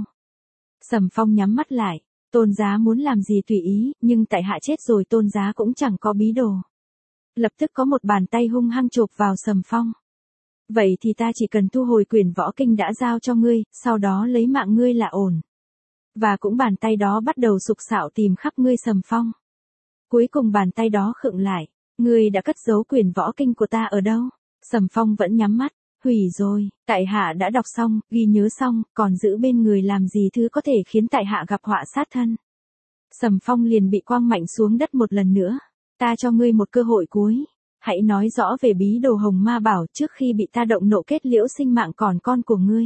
Sầm Phong nhắm mắt lại, Tôn Giá muốn làm gì tùy ý, nhưng tại hạ chết rồi Tôn Giá cũng chẳng có bí đồ. Lập tức có một bàn tay hung hăng chộp vào Sầm Phong. Vậy thì ta chỉ cần thu hồi quyển võ kinh đã giao cho ngươi, sau đó lấy mạng ngươi là ổn. Và cũng bàn tay đó bắt đầu sục sạo tìm khắp ngươi Sầm Phong. Cuối cùng bàn tay đó khựng lại, ngươi đã cất giấu quyển võ kinh của ta ở đâu? Sầm Phong vẫn nhắm mắt, hủy rồi, tại hạ đã đọc xong, ghi nhớ xong, còn giữ bên người làm gì thứ có thể khiến tại hạ gặp họa sát thân. Sầm Phong liền bị quăng mạnh xuống đất một lần nữa. Ta cho ngươi một cơ hội cuối. Hãy nói rõ về bí đồ Hồng Ma Bảo trước khi bị ta động nộ kết liễu sinh mạng còn con của ngươi.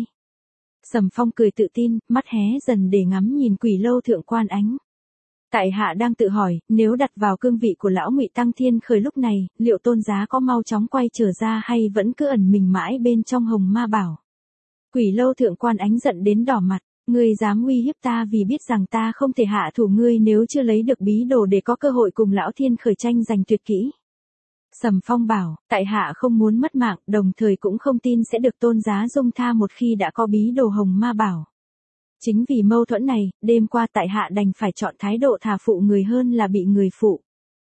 Sầm Phong cười tự tin, mắt hé dần để ngắm nhìn Quỷ Lâu Thượng Quan Ánh. Tại hạ đang tự hỏi, nếu đặt vào cương vị của lão Ngụy Tăng Thiên Khởi lúc này, liệu Tôn Giá có mau chóng quay trở ra hay vẫn cứ ẩn mình mãi bên trong Hồng Ma Bảo? Quỷ Lâu Thượng Quan Ánh giận đến đỏ mặt. Ngươi dám uy hiếp ta vì biết rằng ta không thể hạ thủ ngươi nếu chưa lấy được bí đồ để có cơ hội cùng lão thiên khởi tranh giành tuyệt kỹ. Sầm Phong bảo, tại hạ không muốn mất mạng, đồng thời cũng không tin sẽ được Tôn Giá dung tha một khi đã có bí đồ Hồng Ma Bảo. Chính vì mâu thuẫn này, đêm qua tại hạ đành phải chọn thái độ thà phụ người hơn là bị người phụ.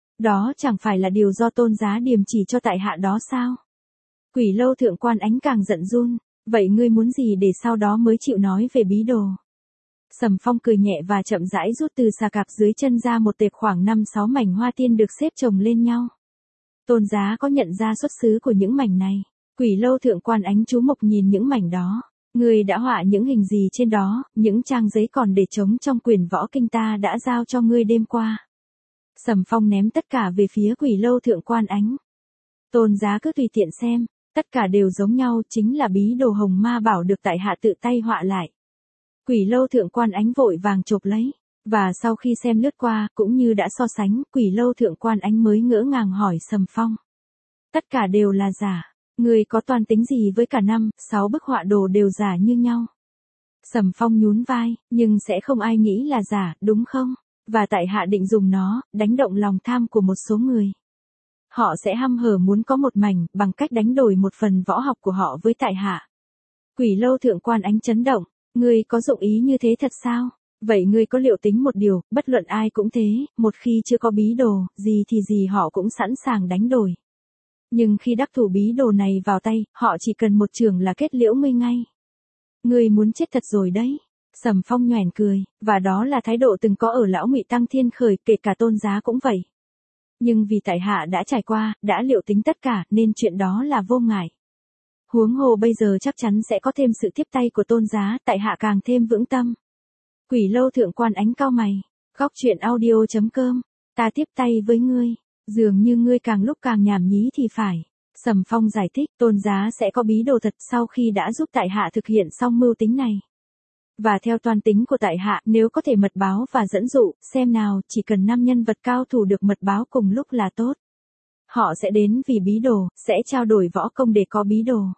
Đó chẳng phải là điều do Tôn Giá điềm chỉ cho tại hạ đó sao? Quỷ Lâu Thượng Quan Ánh càng giận run. Vậy ngươi muốn gì để sau đó mới chịu nói về bí đồ? Sầm Phong cười nhẹ và chậm rãi rút từ xà cạp dưới chân ra một tệp khoảng 5-6 mảnh hoa tiên được xếp chồng lên nhau. Tôn Giá có nhận ra xuất xứ của những mảnh này? Quỷ Lâu Thượng Quan Ánh chú mục nhìn những mảnh đó. Ngươi đã họa những hình gì trên đó, những trang giấy còn để trống trong quyển võ kinh ta đã giao cho ngươi đêm qua. Sầm Phong ném tất cả về phía Quỷ Lâu Thượng Quan Ánh. Tôn Giá cứ tùy tiện xem. Tất cả đều giống nhau, chính là bí đồ Hồng Ma Bảo được tại hạ tự tay họa lại. Quỷ Lâu Thượng Quan Ánh vội vàng chộp lấy, và sau khi xem lướt qua, cũng như đã so sánh, Quỷ Lâu Thượng Quan Ánh mới ngỡ ngàng hỏi Sầm Phong. Tất cả đều là giả, người có toan tính gì với cả 5-6 bức họa đồ đều giả như nhau? Sầm Phong nhún vai, nhưng sẽ không ai nghĩ là giả, đúng không? Và tại hạ định dùng nó, đánh động lòng tham của một số người. Họ sẽ hăm hở muốn có một mảnh, bằng cách đánh đổi một phần võ học của họ với tại hạ. Quỷ Lâu Thượng Quan Ánh chấn động, ngươi có dụng ý như thế thật sao? Vậy ngươi có liệu tính một điều, bất luận ai cũng thế, một khi chưa có bí đồ, gì thì gì họ cũng sẵn sàng đánh đổi. Nhưng khi đắc thủ bí đồ này vào tay, họ chỉ cần một chưởng là kết liễu ngươi ngay. Ngươi muốn chết thật rồi đấy. Sầm Phong nhoẻn cười, và đó là thái độ từng có ở lão Ngụy Tăng Thiên Khởi, kể cả Tôn Giá cũng vậy. Nhưng vì tại hạ đã trải qua, đã liệu tính tất cả, nên chuyện đó là vô ngại. Huống hồ bây giờ chắc chắn sẽ có thêm sự tiếp tay của Tôn Giá, tại hạ càng thêm vững tâm. Quỷ Lâu Thượng Quan Ánh cau mày. Góc truyện audio.com. Ta tiếp tay với ngươi. Dường như ngươi càng lúc càng nhảm nhí thì phải. Sầm Phong giải thích, Tôn Giá sẽ có bí đồ thật sau khi đã giúp tại hạ thực hiện xong mưu tính này. Và theo toan tính của tại hạ, nếu có thể mật báo và dẫn dụ, xem nào, chỉ cần 5 nhân vật cao thủ được mật báo cùng lúc là tốt. Họ sẽ đến vì bí đồ, sẽ trao đổi võ công để có bí đồ.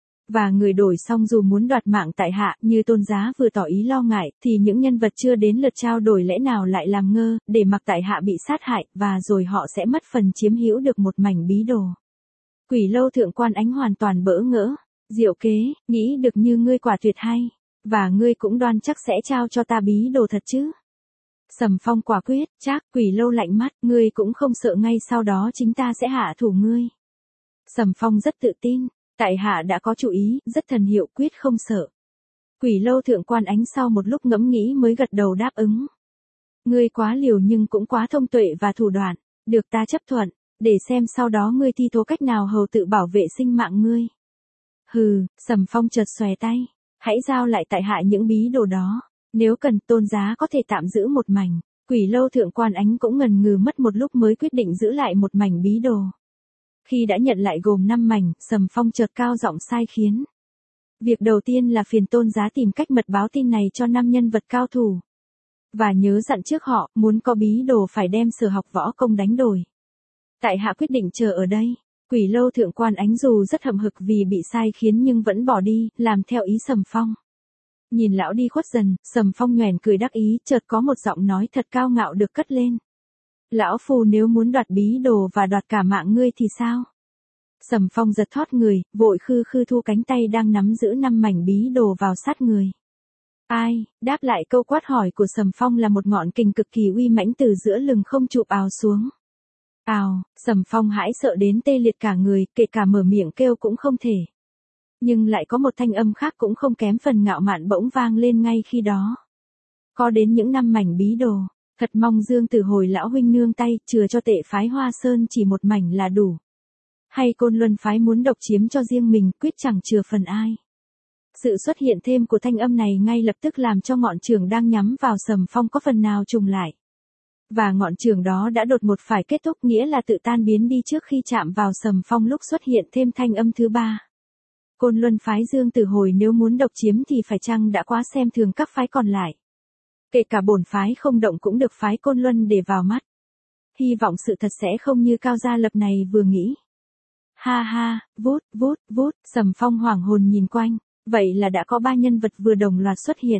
Và người đổi xong dù muốn đoạt mạng tại hạ như Tôn Giá vừa tỏ ý lo ngại, thì những nhân vật chưa đến lượt trao đổi lẽ nào lại làm ngơ, để mặc tại hạ bị sát hại, và rồi họ sẽ mất phần chiếm hữu được một mảnh bí đồ. Quỷ Lâu Thượng Quan Ánh hoàn toàn bỡ ngỡ. Diệu kế, nghĩ được như ngươi quả tuyệt hay. Và ngươi cũng đoan chắc sẽ trao cho ta bí đồ thật chứ? Sầm Phong quả quyết, chắc. Quỷ Lâu lạnh mắt, ngươi cũng không sợ ngay sau đó chính ta sẽ hạ thủ ngươi. Sầm Phong rất tự tin, tại hạ đã có chủ ý, rất thần hiệu, quyết không sợ. Quỷ Lâu Thượng Quan Ánh sau một lúc ngẫm nghĩ mới gật đầu đáp ứng. Ngươi quá liều nhưng cũng quá thông tuệ và thủ đoạn, được ta chấp thuận, để xem sau đó ngươi thi thố cách nào hầu tự bảo vệ sinh mạng ngươi. Hừ, Sầm Phong chợt xòe tay, hãy giao lại tại hạ những bí đồ đó, nếu cần Tôn Giá có thể tạm giữ một mảnh. Quỷ Lâu Thượng Quan Ánh cũng ngần ngừ mất một lúc mới quyết định giữ lại một mảnh bí đồ. Khi đã nhận lại gồm 5 mảnh, Sầm Phong chợt cao giọng sai khiến. Việc đầu tiên là phiền Tôn Giá tìm cách mật báo tin này cho 5 nhân vật cao thủ. Và nhớ dặn trước họ, muốn có bí đồ phải đem sở học võ công đánh đổi. Tại hạ quyết định chờ ở đây. Quỷ Lâu Thượng Quan Ánh dù rất hậm hực vì bị sai khiến nhưng vẫn bỏ đi, làm theo ý Sầm Phong. Nhìn lão đi khuất dần, Sầm Phong nhoẻn cười đắc ý, chợt có một giọng nói thật cao ngạo được cất lên. Lão phù nếu muốn đoạt bí đồ và đoạt cả mạng ngươi thì sao? Sầm Phong giật thót người, vội khư khư thu cánh tay đang nắm giữ 5 mảnh bí đồ vào sát người. Ai? Đáp lại câu quát hỏi của Sầm Phong là một ngọn kình cực kỳ uy mãnh từ giữa lưng không chụp ào xuống. Ào, Sầm Phong hãi sợ đến tê liệt cả người, kể cả mở miệng kêu cũng không thể. Nhưng lại có một thanh âm khác cũng không kém phần ngạo mạn bỗng vang lên ngay khi đó. Có đến những 5 mảnh bí đồ, thật mong Dương Tử Hồi lão huynh nương tay, chừa cho Tệ phái Hoa Sơn chỉ một mảnh là đủ. Hay Côn Luân phái muốn độc chiếm cho riêng mình, quyết chẳng chừa phần ai. Sự xuất hiện thêm của thanh âm này ngay lập tức làm cho ngọn trường đang nhắm vào Sầm Phong có phần nào trùng lại. Và ngọn trường đó đã đột ngột phải kết thúc, nghĩa là tự tan biến đi trước khi chạm vào Sầm Phong lúc xuất hiện thêm thanh âm thứ 3. Côn Luân phái Dương Tử Hồi nếu muốn độc chiếm thì phải chăng đã quá xem thường các phái còn lại. Kể cả bổn phái không động cũng được phái Côn Luân để vào mắt. Hy vọng sự thật sẽ không như Cao Gia Lập này vừa nghĩ. Ha ha, vút, vút, vút, Sầm Phong hoảng hồn nhìn quanh, vậy là đã có 3 nhân vật vừa đồng loạt xuất hiện.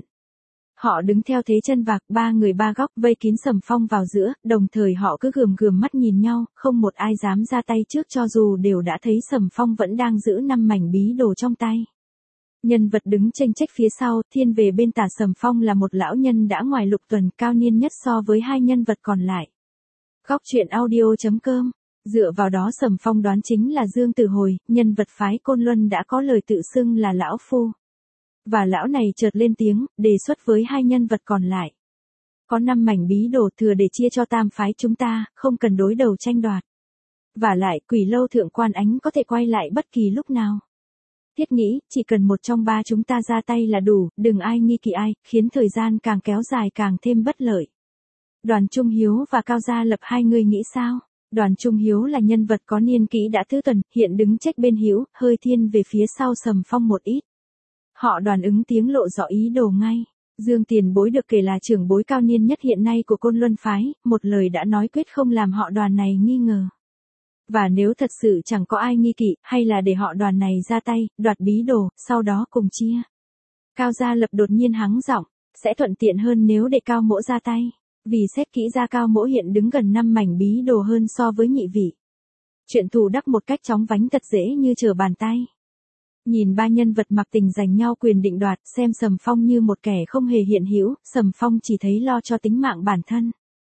Họ đứng theo thế chân vạc, 3 người 3 góc vây kín Sầm Phong vào giữa, đồng thời họ cứ gườm gườm mắt nhìn nhau, không một ai dám ra tay trước cho dù đều đã thấy Sầm Phong vẫn đang giữ 5 mảnh bí đồ trong tay. Nhân vật đứng chênh chách phía sau, thiên về bên tả Sầm Phong là một lão nhân đã ngoài lục tuần, cao niên nhất so với 2 nhân vật còn lại. Góc truyện audio.com. Dựa vào đó Sầm Phong đoán chính là Dương Tử Hồi, nhân vật phái Côn Luân đã có lời tự xưng là lão phu. Và lão này chợt lên tiếng, đề xuất với 2 nhân vật còn lại. Có 5 mảnh bí đồ thừa để chia cho tam phái chúng ta, không cần đối đầu tranh đoạt. Và lại, Quỷ Lâu Thượng Quan Ánh có thể quay lại bất kỳ lúc nào. Thiết nghĩ, chỉ cần một trong 3 chúng ta ra tay là đủ, đừng ai nghi kỵ ai, khiến thời gian càng kéo dài càng thêm bất lợi. Đoàn Trung Hiếu và Cao Gia Lập, hai người nghĩ sao? Đoàn Trung Hiếu là nhân vật có niên kỷ đã tứ tuần, hiện đứng trách bên Hiếu, hơi thiên về phía sau Sầm Phong một ít. Họ Đoàn ứng tiếng lộ rõ ý đồ ngay. Dương Tiền Bối được kể là trưởng bối cao niên nhất hiện nay của Côn Luân phái, một lời đã nói quyết không làm họ Đoàn này nghi ngờ. Và nếu thật sự chẳng có ai nghi kỵ, hay là để họ Đoàn này ra tay, đoạt bí đồ, sau đó cùng chia. Cao Gia Lập đột nhiên hắng giọng, sẽ thuận tiện hơn nếu để Cao Mỗ ra tay. Vì xét kỹ ra Cao Mỗ hiện đứng gần 5 mảnh bí đồ hơn so với nhị vị. Chuyện thù đắc một cách chóng vánh thật dễ như trở bàn tay. Nhìn 3 nhân vật mặc tình giành nhau quyền định đoạt, xem Sầm Phong như một kẻ không hề hiện hữu, Sầm Phong chỉ thấy lo cho tính mạng bản thân.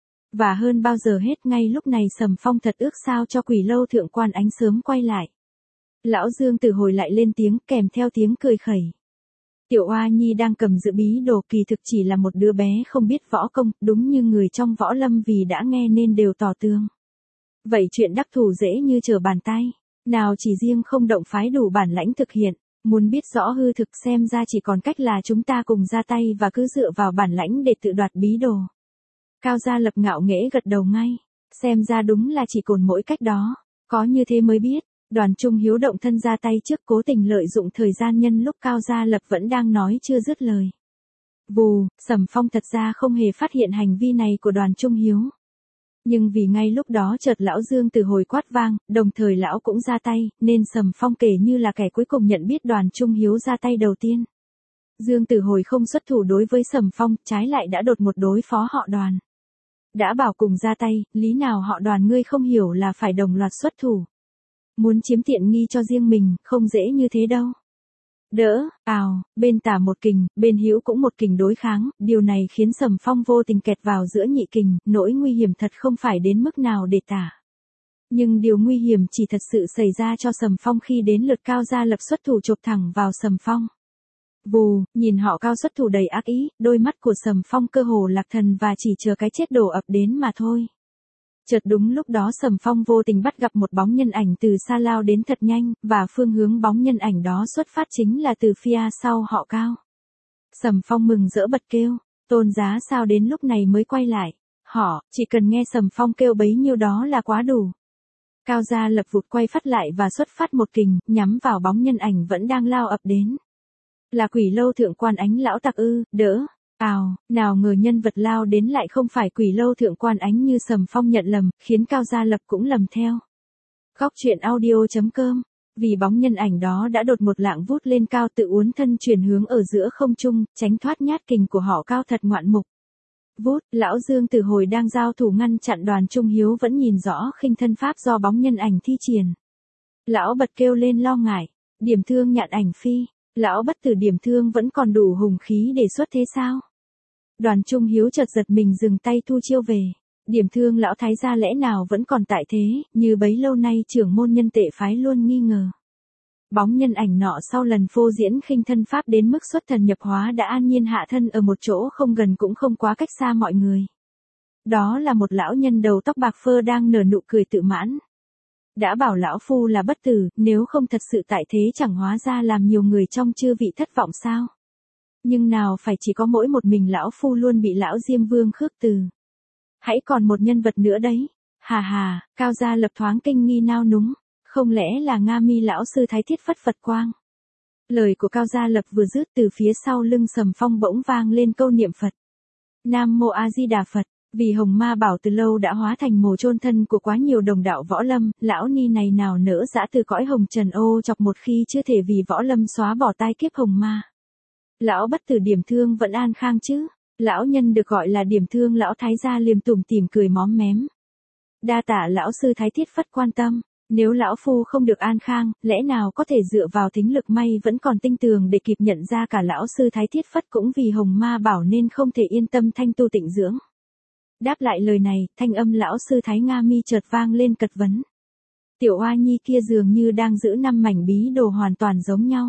Và hơn bao giờ hết ngay lúc này Sầm Phong thật ước sao cho Quỷ Lâu Thượng Quan Ánh sớm quay lại. Lão Dương Tử Hồi lại lên tiếng kèm theo tiếng cười khẩy. Tiểu Oa Nhi đang cầm giữ bí đồ kỳ thực chỉ là một đứa bé không biết võ công, đúng như người trong võ lâm vì đã nghe nên đều tỏ tường. Vậy chuyện đắc thủ dễ như trở bàn tay. Nào chỉ riêng không động phái đủ bản lãnh thực hiện, muốn biết rõ hư thực xem ra chỉ còn cách là chúng ta cùng ra tay và cứ dựa vào bản lãnh để tự đoạt bí đồ. Cao Gia Lập ngạo nghễ gật đầu ngay, xem ra đúng là chỉ còn mỗi cách đó, có như thế mới biết. Đoàn Trung Hiếu động thân ra tay trước, cố tình lợi dụng thời gian nhân lúc Cao Gia Lập vẫn đang nói chưa dứt lời. Vù, Sầm Phong thật ra không hề phát hiện hành vi này của Đoàn Trung Hiếu. Nhưng vì ngay lúc đó chợt lão Dương Tử Hồi quát vang, đồng thời lão cũng ra tay, nên Sầm Phong kể như là kẻ cuối cùng nhận biết Đoàn Trung Hiếu ra tay đầu tiên. Dương Tử Hồi không xuất thủ đối với Sầm Phong, trái lại đã đột một đối phó họ Đoàn. Đã bảo cùng ra tay, lý nào họ Đoàn ngươi không hiểu là phải đồng loạt xuất thủ. Muốn chiếm tiện nghi cho riêng mình, không dễ như thế đâu. Đỡ, bên tả một kình, bên hữu cũng một kình đối kháng, điều này khiến Sầm Phong vô tình kẹt vào giữa nhị kình, nỗi nguy hiểm thật không phải đến mức nào để tả. Nhưng điều nguy hiểm chỉ thật sự xảy ra cho Sầm Phong khi đến lượt Cao Gia Lập xuất thủ chộp thẳng vào Sầm Phong. Vù, nhìn họ Cao xuất thủ đầy ác ý, đôi mắt của Sầm Phong cơ hồ lạc thần và chỉ chờ cái chết đổ ập đến mà thôi. Chợt đúng lúc đó Sầm Phong vô tình bắt gặp một bóng nhân ảnh từ xa lao đến thật nhanh, và phương hướng bóng nhân ảnh đó xuất phát chính là từ phía sau họ Cao. Sầm Phong mừng rỡ bật kêu, Tôn Giá sao đến lúc này mới quay lại. Họ, chỉ cần nghe Sầm Phong kêu bấy nhiêu đó là quá đủ. Cao Gia Lập vụt quay phát lại và xuất phát một kình, nhắm vào bóng nhân ảnh vẫn đang lao ập đến. Là Quỷ Lâu Thượng Quan Ánh lão tặc ư, đỡ. Nào ngờ nhân vật lao đến lại không phải Quỷ Lâu Thượng Quan Ánh như Sầm Phong nhận lầm, khiến Cao Gia Lập cũng lầm theo. Góc truyện audio.com. Vì bóng nhân ảnh đó đã đột một lạng vút lên cao tự uốn thân chuyển hướng ở giữa không trung, tránh thoát nhát kình của họ Cao thật ngoạn mục. Vút, lão Dương Tử Hồi đang giao thủ ngăn chặn Đoàn Trung Hiếu vẫn nhìn rõ khinh thân pháp do bóng nhân ảnh thi triển. Lão bật kêu lên lo ngại, điểm thương nhạn ảnh phi, lão bất tử điểm thương vẫn còn đủ hùng khí để xuất thế sao? Đoàn Trung Hiếu chợt giật mình dừng tay thu chiêu về. Điểm thương lão thái gia lẽ nào vẫn còn tại thế, như bấy lâu nay trưởng môn nhân tệ phái luôn nghi ngờ. Bóng nhân ảnh nọ sau lần phô diễn khinh thân pháp đến mức xuất thần nhập hóa đã an nhiên hạ thân ở một chỗ không gần cũng không quá cách xa mọi người. Đó là một lão nhân đầu tóc bạc phơ đang nở nụ cười tự mãn. Đã bảo lão phu là bất tử, nếu không thật sự tại thế chẳng hóa ra làm nhiều người trong chư vị thất vọng sao? Nhưng nào phải chỉ có mỗi một mình lão phu luôn bị lão Diêm Vương khước từ. Hãy còn một nhân vật nữa đấy. Hà, Cao Gia Lập thoáng kinh nghi nao núng, không lẽ là Nga Mi lão sư Thái Thiết Phất Phật Quang? Lời của Cao Gia Lập vừa dứt từ phía sau lưng Sầm Phong bỗng vang lên câu niệm Phật. Nam Mô A Di Đà Phật. Vì Hồng Ma Bảo từ lâu đã hóa thành mồ chôn thân của quá nhiều đồng đạo võ lâm, lão ni này nào nỡ dã từ cõi hồng trần ô chọc một khi chưa thể vì võ lâm xóa bỏ tai kiếp hồng ma. Lão bất tử điểm thương vẫn an khang chứ? Lão nhân được gọi là điểm thương lão thái gia liềm tủm tỉm cười móm mém. Đa tạ lão sư Thái Thiết Phất quan tâm, nếu lão phu không được an khang, lẽ nào có thể dựa vào thính lực may vẫn còn tinh tường để kịp nhận ra cả lão sư Thái Thiết Phất cũng vì Hồng Ma Bảo nên không thể yên tâm thanh tu tịnh dưỡng. Đáp lại lời này, thanh âm lão sư Thái Nga Mi chợt vang lên cật vấn. Tiểu oa nhi kia dường như đang giữ 5 mảnh bí đồ hoàn toàn giống nhau.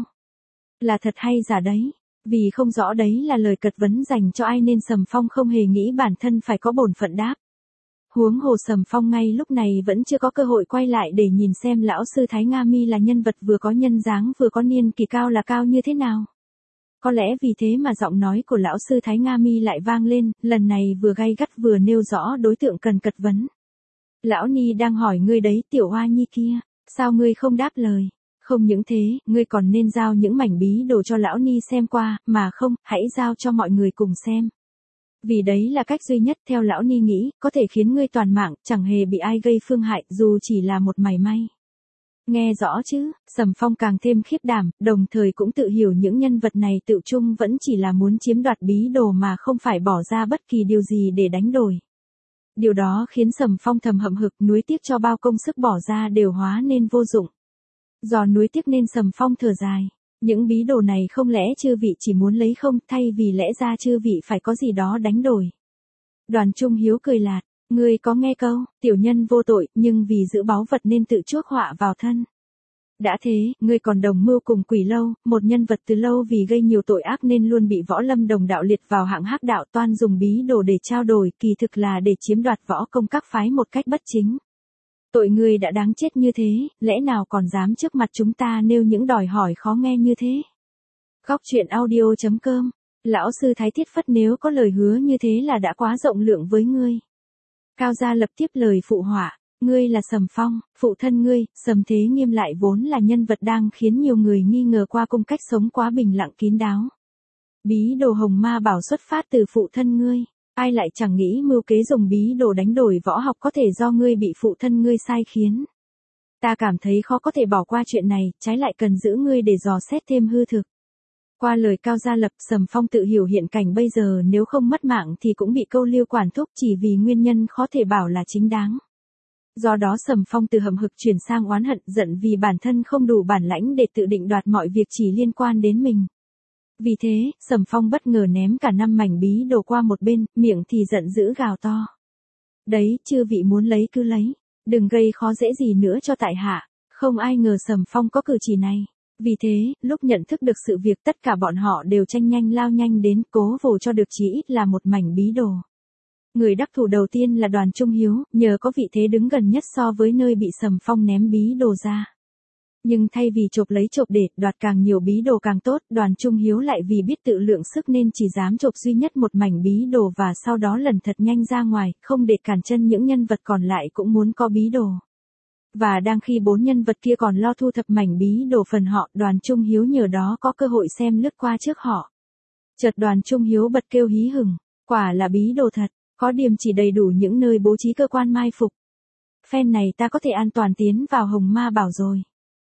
Là thật hay giả đấy? Vì không rõ đấy là lời cật vấn dành cho ai nên Sầm Phong không hề nghĩ bản thân phải có bổn phận đáp. Huống hồ Sầm Phong ngay lúc này vẫn chưa có cơ hội quay lại để nhìn xem lão sư Thái Nga Mi là nhân vật vừa có nhân dáng vừa có niên kỳ cao là cao như thế nào. Có lẽ vì thế mà giọng nói của lão sư Thái Nga Mi lại vang lên, lần này vừa gay gắt vừa nêu rõ đối tượng cần cật vấn. Lão ni đang hỏi ngươi đấy tiểu hoa nhi kia, sao ngươi không đáp lời? Không những thế, ngươi còn nên giao những mảnh bí đồ cho lão ni xem qua, mà không, hãy giao cho mọi người cùng xem. Vì đấy là cách duy nhất theo lão ni nghĩ, có thể khiến ngươi toàn mạng, chẳng hề bị ai gây phương hại, dù chỉ là một mảy may. Nghe rõ chứ? Sầm Phong càng thêm khiếp đảm, đồng thời cũng tự hiểu những nhân vật này tự chung vẫn chỉ là muốn chiếm đoạt bí đồ mà không phải bỏ ra bất kỳ điều gì để đánh đổi. Điều đó khiến Sầm Phong thầm hậm hực, nuối tiếc cho bao công sức bỏ ra đều hóa nên vô dụng. Do nuối tiếc nên Sầm Phong thở dài. Những bí đồ này không lẽ chư vị chỉ muốn lấy không, thay vì lẽ ra chư vị phải có gì đó đánh đổi. Đoàn Trung Hiếu cười lạt, ngươi có nghe câu, tiểu nhân vô tội, nhưng vì giữ báu vật nên tự chuốc họa vào thân. Đã thế, ngươi còn đồng mưu cùng Quỷ Lâu, một nhân vật từ lâu vì gây nhiều tội ác nên luôn bị võ lâm đồng đạo liệt vào hạng hắc đạo, toan dùng bí đồ để trao đổi, kỳ thực là để chiếm đoạt võ công các phái một cách bất chính. Tội ngươi đã đáng chết như thế, lẽ nào còn dám trước mặt chúng ta nêu những đòi hỏi khó nghe như thế? Góc truyện audio.com. Lão sư Thái Thiết Phất nếu có lời hứa như thế là đã quá rộng lượng với ngươi. Cao Gia Lập tiếp lời phụ họa, ngươi là Sầm Phong, phụ thân ngươi, Sầm Thế Nghiêm lại vốn là nhân vật đang khiến nhiều người nghi ngờ qua cung cách sống quá bình lặng kín đáo. Bí đồ Hồng Ma Bảo xuất phát từ phụ thân ngươi. Ai lại chẳng nghĩ mưu kế dùng bí đồ đánh đổi võ học có thể do ngươi bị phụ thân ngươi sai khiến. Ta cảm thấy khó có thể bỏ qua chuyện này, trái lại cần giữ ngươi để dò xét thêm hư thực. Qua lời Cao Gia Lập, Sầm Phong tự hiểu hiện cảnh bây giờ nếu không mất mạng thì cũng bị Câu Liêu quản thúc chỉ vì nguyên nhân khó thể bảo là chính đáng. Do đó Sầm Phong từ hậm hực chuyển sang oán hận, giận vì bản thân không đủ bản lãnh để tự định đoạt mọi việc chỉ liên quan đến mình. Vì thế, Sầm Phong bất ngờ ném cả 5 mảnh bí đồ qua một bên, miệng thì giận dữ gào to. Đấy, chư vị muốn lấy cứ lấy, đừng gây khó dễ gì nữa cho tại hạ. Không ai ngờ Sầm Phong có cử chỉ này. Vì thế, lúc nhận thức được sự việc tất cả bọn họ đều tranh nhanh lao nhanh đến cố vồ cho được chí ít là một mảnh bí đồ. Người đắc thủ đầu tiên là Đoàn Trung Hiếu, nhờ có vị thế đứng gần nhất so với nơi bị Sầm Phong ném bí đồ ra. Nhưng thay vì chộp lấy chộp để đoạt càng nhiều bí đồ càng tốt, Đoàn Trung Hiếu lại vì biết tự lượng sức nên chỉ dám chộp duy nhất một mảnh bí đồ và sau đó lần thật nhanh ra ngoài, không để cản chân những nhân vật còn lại cũng muốn có bí đồ. Và đang khi 4 nhân vật kia còn lo thu thập mảnh bí đồ phần họ, Đoàn Trung Hiếu nhờ đó có cơ hội xem lướt qua trước họ. Chợt Đoàn Trung Hiếu bật kêu hí hửng, quả là bí đồ thật, có điểm chỉ đầy đủ những nơi bố trí cơ quan mai phục. Phen này ta có thể an toàn tiến vào Hồng Ma Bảo rồi.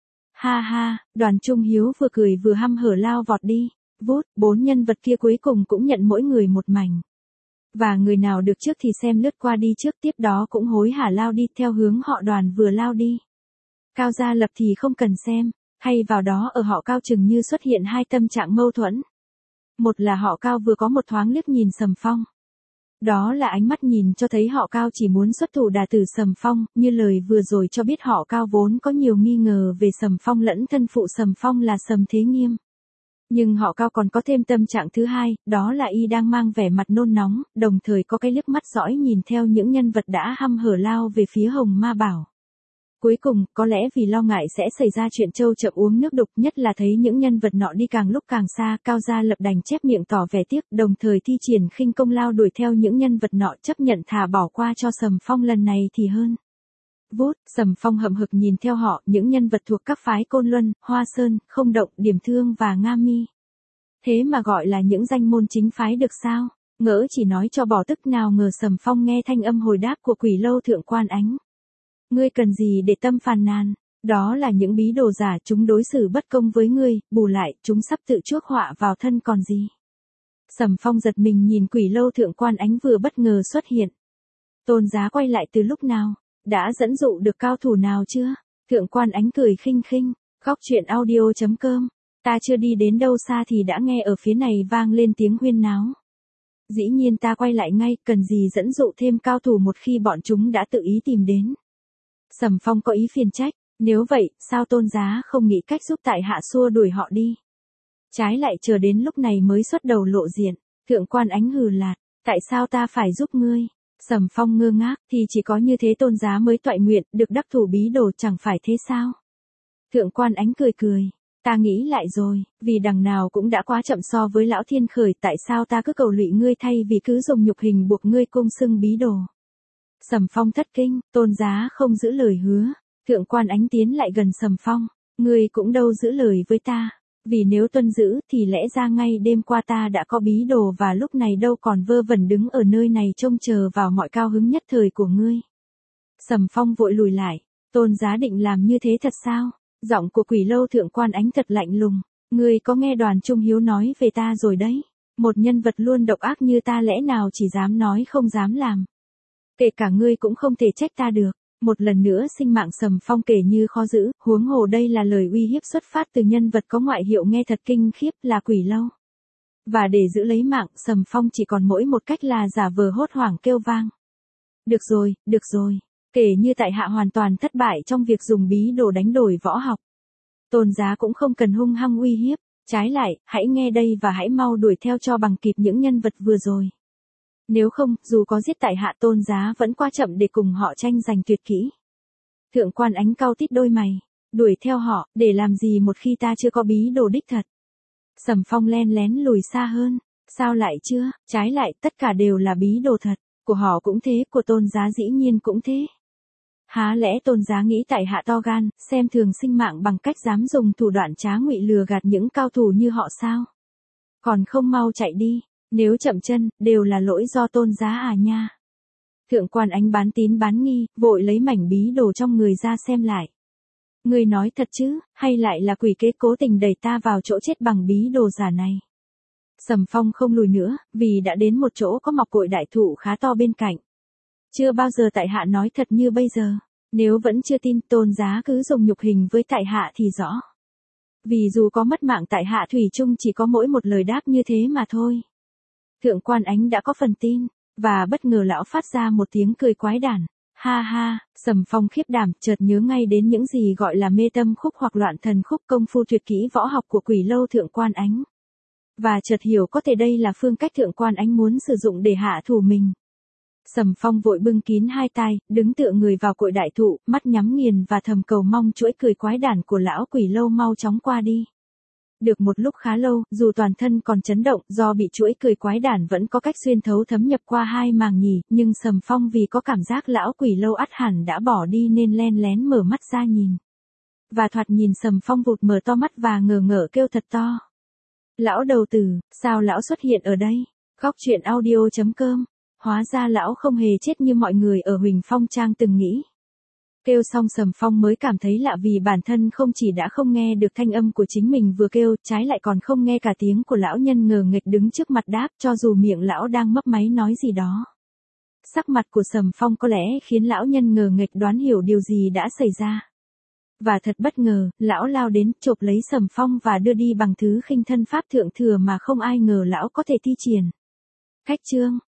Ha ha, Đoàn Trung Hiếu vừa cười vừa hăm hở lao vọt đi. Vút, 4 nhân vật kia cuối cùng cũng nhận mỗi người một mảnh. Và người nào được trước thì xem lướt qua đi trước, tiếp đó cũng hối hả lao đi theo hướng họ Đoàn vừa lao đi. Cao Gia Lập thì không cần xem, thay vào đó ở họ Cao chừng như xuất hiện hai tâm trạng mâu thuẫn. Một là họ Cao vừa có một thoáng liếc nhìn Sầm Phong. Đó là ánh mắt nhìn cho thấy họ Cao chỉ muốn xuất thủ đả tử Sầm Phong, như lời vừa rồi cho biết họ Cao vốn có nhiều nghi ngờ về Sầm Phong lẫn thân phụ Sầm Phong là Sầm Thế Nghiêm. Nhưng họ Cao còn có thêm tâm trạng thứ hai, đó là y đang mang vẻ mặt nôn nóng, đồng thời có cái liếc mắt dõi nhìn theo những nhân vật đã hăm hở lao về phía Hồng Ma Bảo. Cuối cùng, có lẽ vì lo ngại sẽ xảy ra chuyện trâu chậm uống nước đục, nhất là thấy những nhân vật nọ đi càng lúc càng xa, Cao Gia Lập đành chép miệng tỏ vẻ tiếc, đồng thời thi triển khinh công lao đuổi theo những nhân vật nọ, chấp nhận thả bỏ qua cho Sầm Phong lần này thì hơn. Vút, Sầm Phong hậm hực nhìn theo họ, những nhân vật thuộc các phái Côn Luân, Hoa Sơn, Không Động, Điểm Thương và Nga Mi. Thế mà gọi là những danh môn chính phái được sao? Ngỡ chỉ nói cho bỏ tức, nào ngờ Sầm Phong nghe thanh âm hồi đáp của Quỷ Lâu Thượng Quan Ánh. Ngươi cần gì để tâm phàn nàn? Đó là những bí đồ giả, chúng đối xử bất công với ngươi, bù lại, chúng sắp tự chuốc họa vào thân còn gì. Sầm Phong giật mình nhìn Quỷ Lâu Thượng Quan Ánh vừa bất ngờ xuất hiện. Tôn giá quay lại từ lúc nào? Đã dẫn dụ được cao thủ nào chưa? Thượng Quan Ánh cười khinh khinh, góc truyện audio.com. Ta chưa đi đến đâu xa thì đã nghe ở phía này vang lên tiếng huyên náo. Dĩ nhiên ta quay lại ngay, cần gì dẫn dụ thêm cao thủ một khi bọn chúng đã tự ý tìm đến. Sầm Phong có ý phiền trách, nếu vậy, sao tôn giá không nghĩ cách giúp tại hạ xua đuổi họ đi? Trái lại chờ đến lúc này mới xuất đầu lộ diện, Thượng Quan Ánh hừ lạt, tại sao ta phải giúp ngươi? Sầm Phong ngơ ngác, thì chỉ có như thế tôn giá mới toại nguyện, được đắc thủ bí đồ chẳng phải thế sao? Thượng Quan Ánh cười cười, ta nghĩ lại rồi, vì đằng nào cũng đã quá chậm so với lão thiên khởi, tại sao ta cứ cầu lụy ngươi thay vì cứ dùng nhục hình buộc ngươi cung xưng bí đồ? Sầm Phong thất kinh, tôn giá không giữ lời hứa. Thượng Quan Ánh tiến lại gần Sầm Phong, ngươi cũng đâu giữ lời với ta, vì nếu tuân giữ thì lẽ ra ngay đêm qua ta đã có bí đồ và lúc này đâu còn vơ vẩn đứng ở nơi này trông chờ vào mọi cao hứng nhất thời của ngươi. Sầm Phong vội lùi lại, tôn giá định làm như thế thật sao? Giọng của Quỷ Lâu Thượng Quan Ánh thật lạnh lùng, ngươi có nghe Đoàn Trung Hiếu nói về ta rồi đấy, một nhân vật luôn độc ác như ta lẽ nào chỉ dám nói không dám làm. Kể cả ngươi cũng không thể trách ta được. Một lần nữa sinh mạng Sầm Phong kể như khó giữ, huống hồ đây là lời uy hiếp xuất phát từ nhân vật có ngoại hiệu nghe thật kinh khiếp là Quỷ Lâu. Và để giữ lấy mạng, Sầm Phong chỉ còn mỗi một cách là giả vờ hốt hoảng kêu vang. Được rồi, kể như tại hạ hoàn toàn thất bại trong việc dùng bí đồ đánh đổi võ học. Tôn giá cũng không cần hung hăng uy hiếp, trái lại, hãy nghe đây và hãy mau đuổi theo cho bằng kịp những nhân vật vừa rồi. Nếu không, dù có giết tại hạ tôn giá vẫn quá chậm để cùng họ tranh giành tuyệt kỹ. Thượng Quan Ánh cau tít đôi mày, đuổi theo họ, để làm gì một khi ta chưa có bí đồ đích thật. Sầm Phong len lén lùi xa hơn, sao lại chưa, trái lại, tất cả đều là bí đồ thật, của họ cũng thế, của tôn giá dĩ nhiên cũng thế. Há lẽ tôn giá nghĩ tại hạ to gan, xem thường sinh mạng bằng cách dám dùng thủ đoạn trá ngụy lừa gạt những cao thủ như họ sao? Còn không mau chạy đi. Nếu chậm chân, đều là lỗi do Tôn giá à nha. Thượng quan Ánh bán tín bán nghi, vội lấy mảnh bí đồ trong người ra xem lại. Ngươi nói thật chứ, hay lại là quỷ kế cố tình đẩy ta vào chỗ chết bằng bí đồ giả này? Sầm Phong không lùi nữa, vì đã đến một chỗ có mọc cội đại thụ khá to bên cạnh. Chưa bao giờ tại hạ nói thật như bây giờ. Nếu vẫn chưa tin, Tôn giá cứ dùng nhục hình với tại hạ thì rõ. Vì dù có mất mạng tại hạ thủy chung chỉ có mỗi một lời đáp như thế mà thôi. Thượng quan Ánh đã có phần tin, và bất ngờ lão phát ra một tiếng cười quái đản. Ha ha, Sầm Phong khiếp đảm, chợt nhớ ngay đến những gì gọi là mê tâm khúc hoặc loạn thần khúc, công phu tuyệt kỹ võ học của Quỷ Lâu Thượng quan Ánh. Và chợt hiểu có thể đây là phương cách Thượng quan Ánh muốn sử dụng để hạ thủ mình. Sầm Phong vội bưng kín hai tai, đứng tựa người vào cội đại thụ, mắt nhắm nghiền và thầm cầu mong chuỗi cười quái đản của lão Quỷ Lâu mau chóng qua đi. Được một lúc khá lâu, dù toàn thân còn chấn động do bị chuỗi cười quái đản vẫn có cách xuyên thấu thấm nhập qua hai màng nhì, nhưng Sầm Phong vì có cảm giác lão Quỷ Lâu ắt hẳn đã bỏ đi nên len lén mở mắt ra nhìn. Và thoạt nhìn Sầm Phong vụt mở to mắt và ngờ ngợ kêu thật to. Lão đầu tử, sao lão xuất hiện ở đây? Góc truyện audio.com. Hóa ra lão không hề chết như mọi người ở Huỳnh Phong Trang từng nghĩ. Kêu xong Sầm Phong mới cảm thấy lạ vì bản thân không chỉ đã không nghe được thanh âm của chính mình vừa kêu, trái lại còn không nghe cả tiếng của lão nhân ngờ nghệch đứng trước mặt đáp, cho dù miệng lão đang mấp máy nói gì đó. Sắc mặt của Sầm Phong có lẽ khiến lão nhân ngờ nghệch đoán hiểu điều gì đã xảy ra. Và thật bất ngờ, lão lao đến, chộp lấy Sầm Phong và đưa đi bằng thứ khinh thân pháp thượng thừa mà không ai ngờ lão có thể thi triển. Khách chương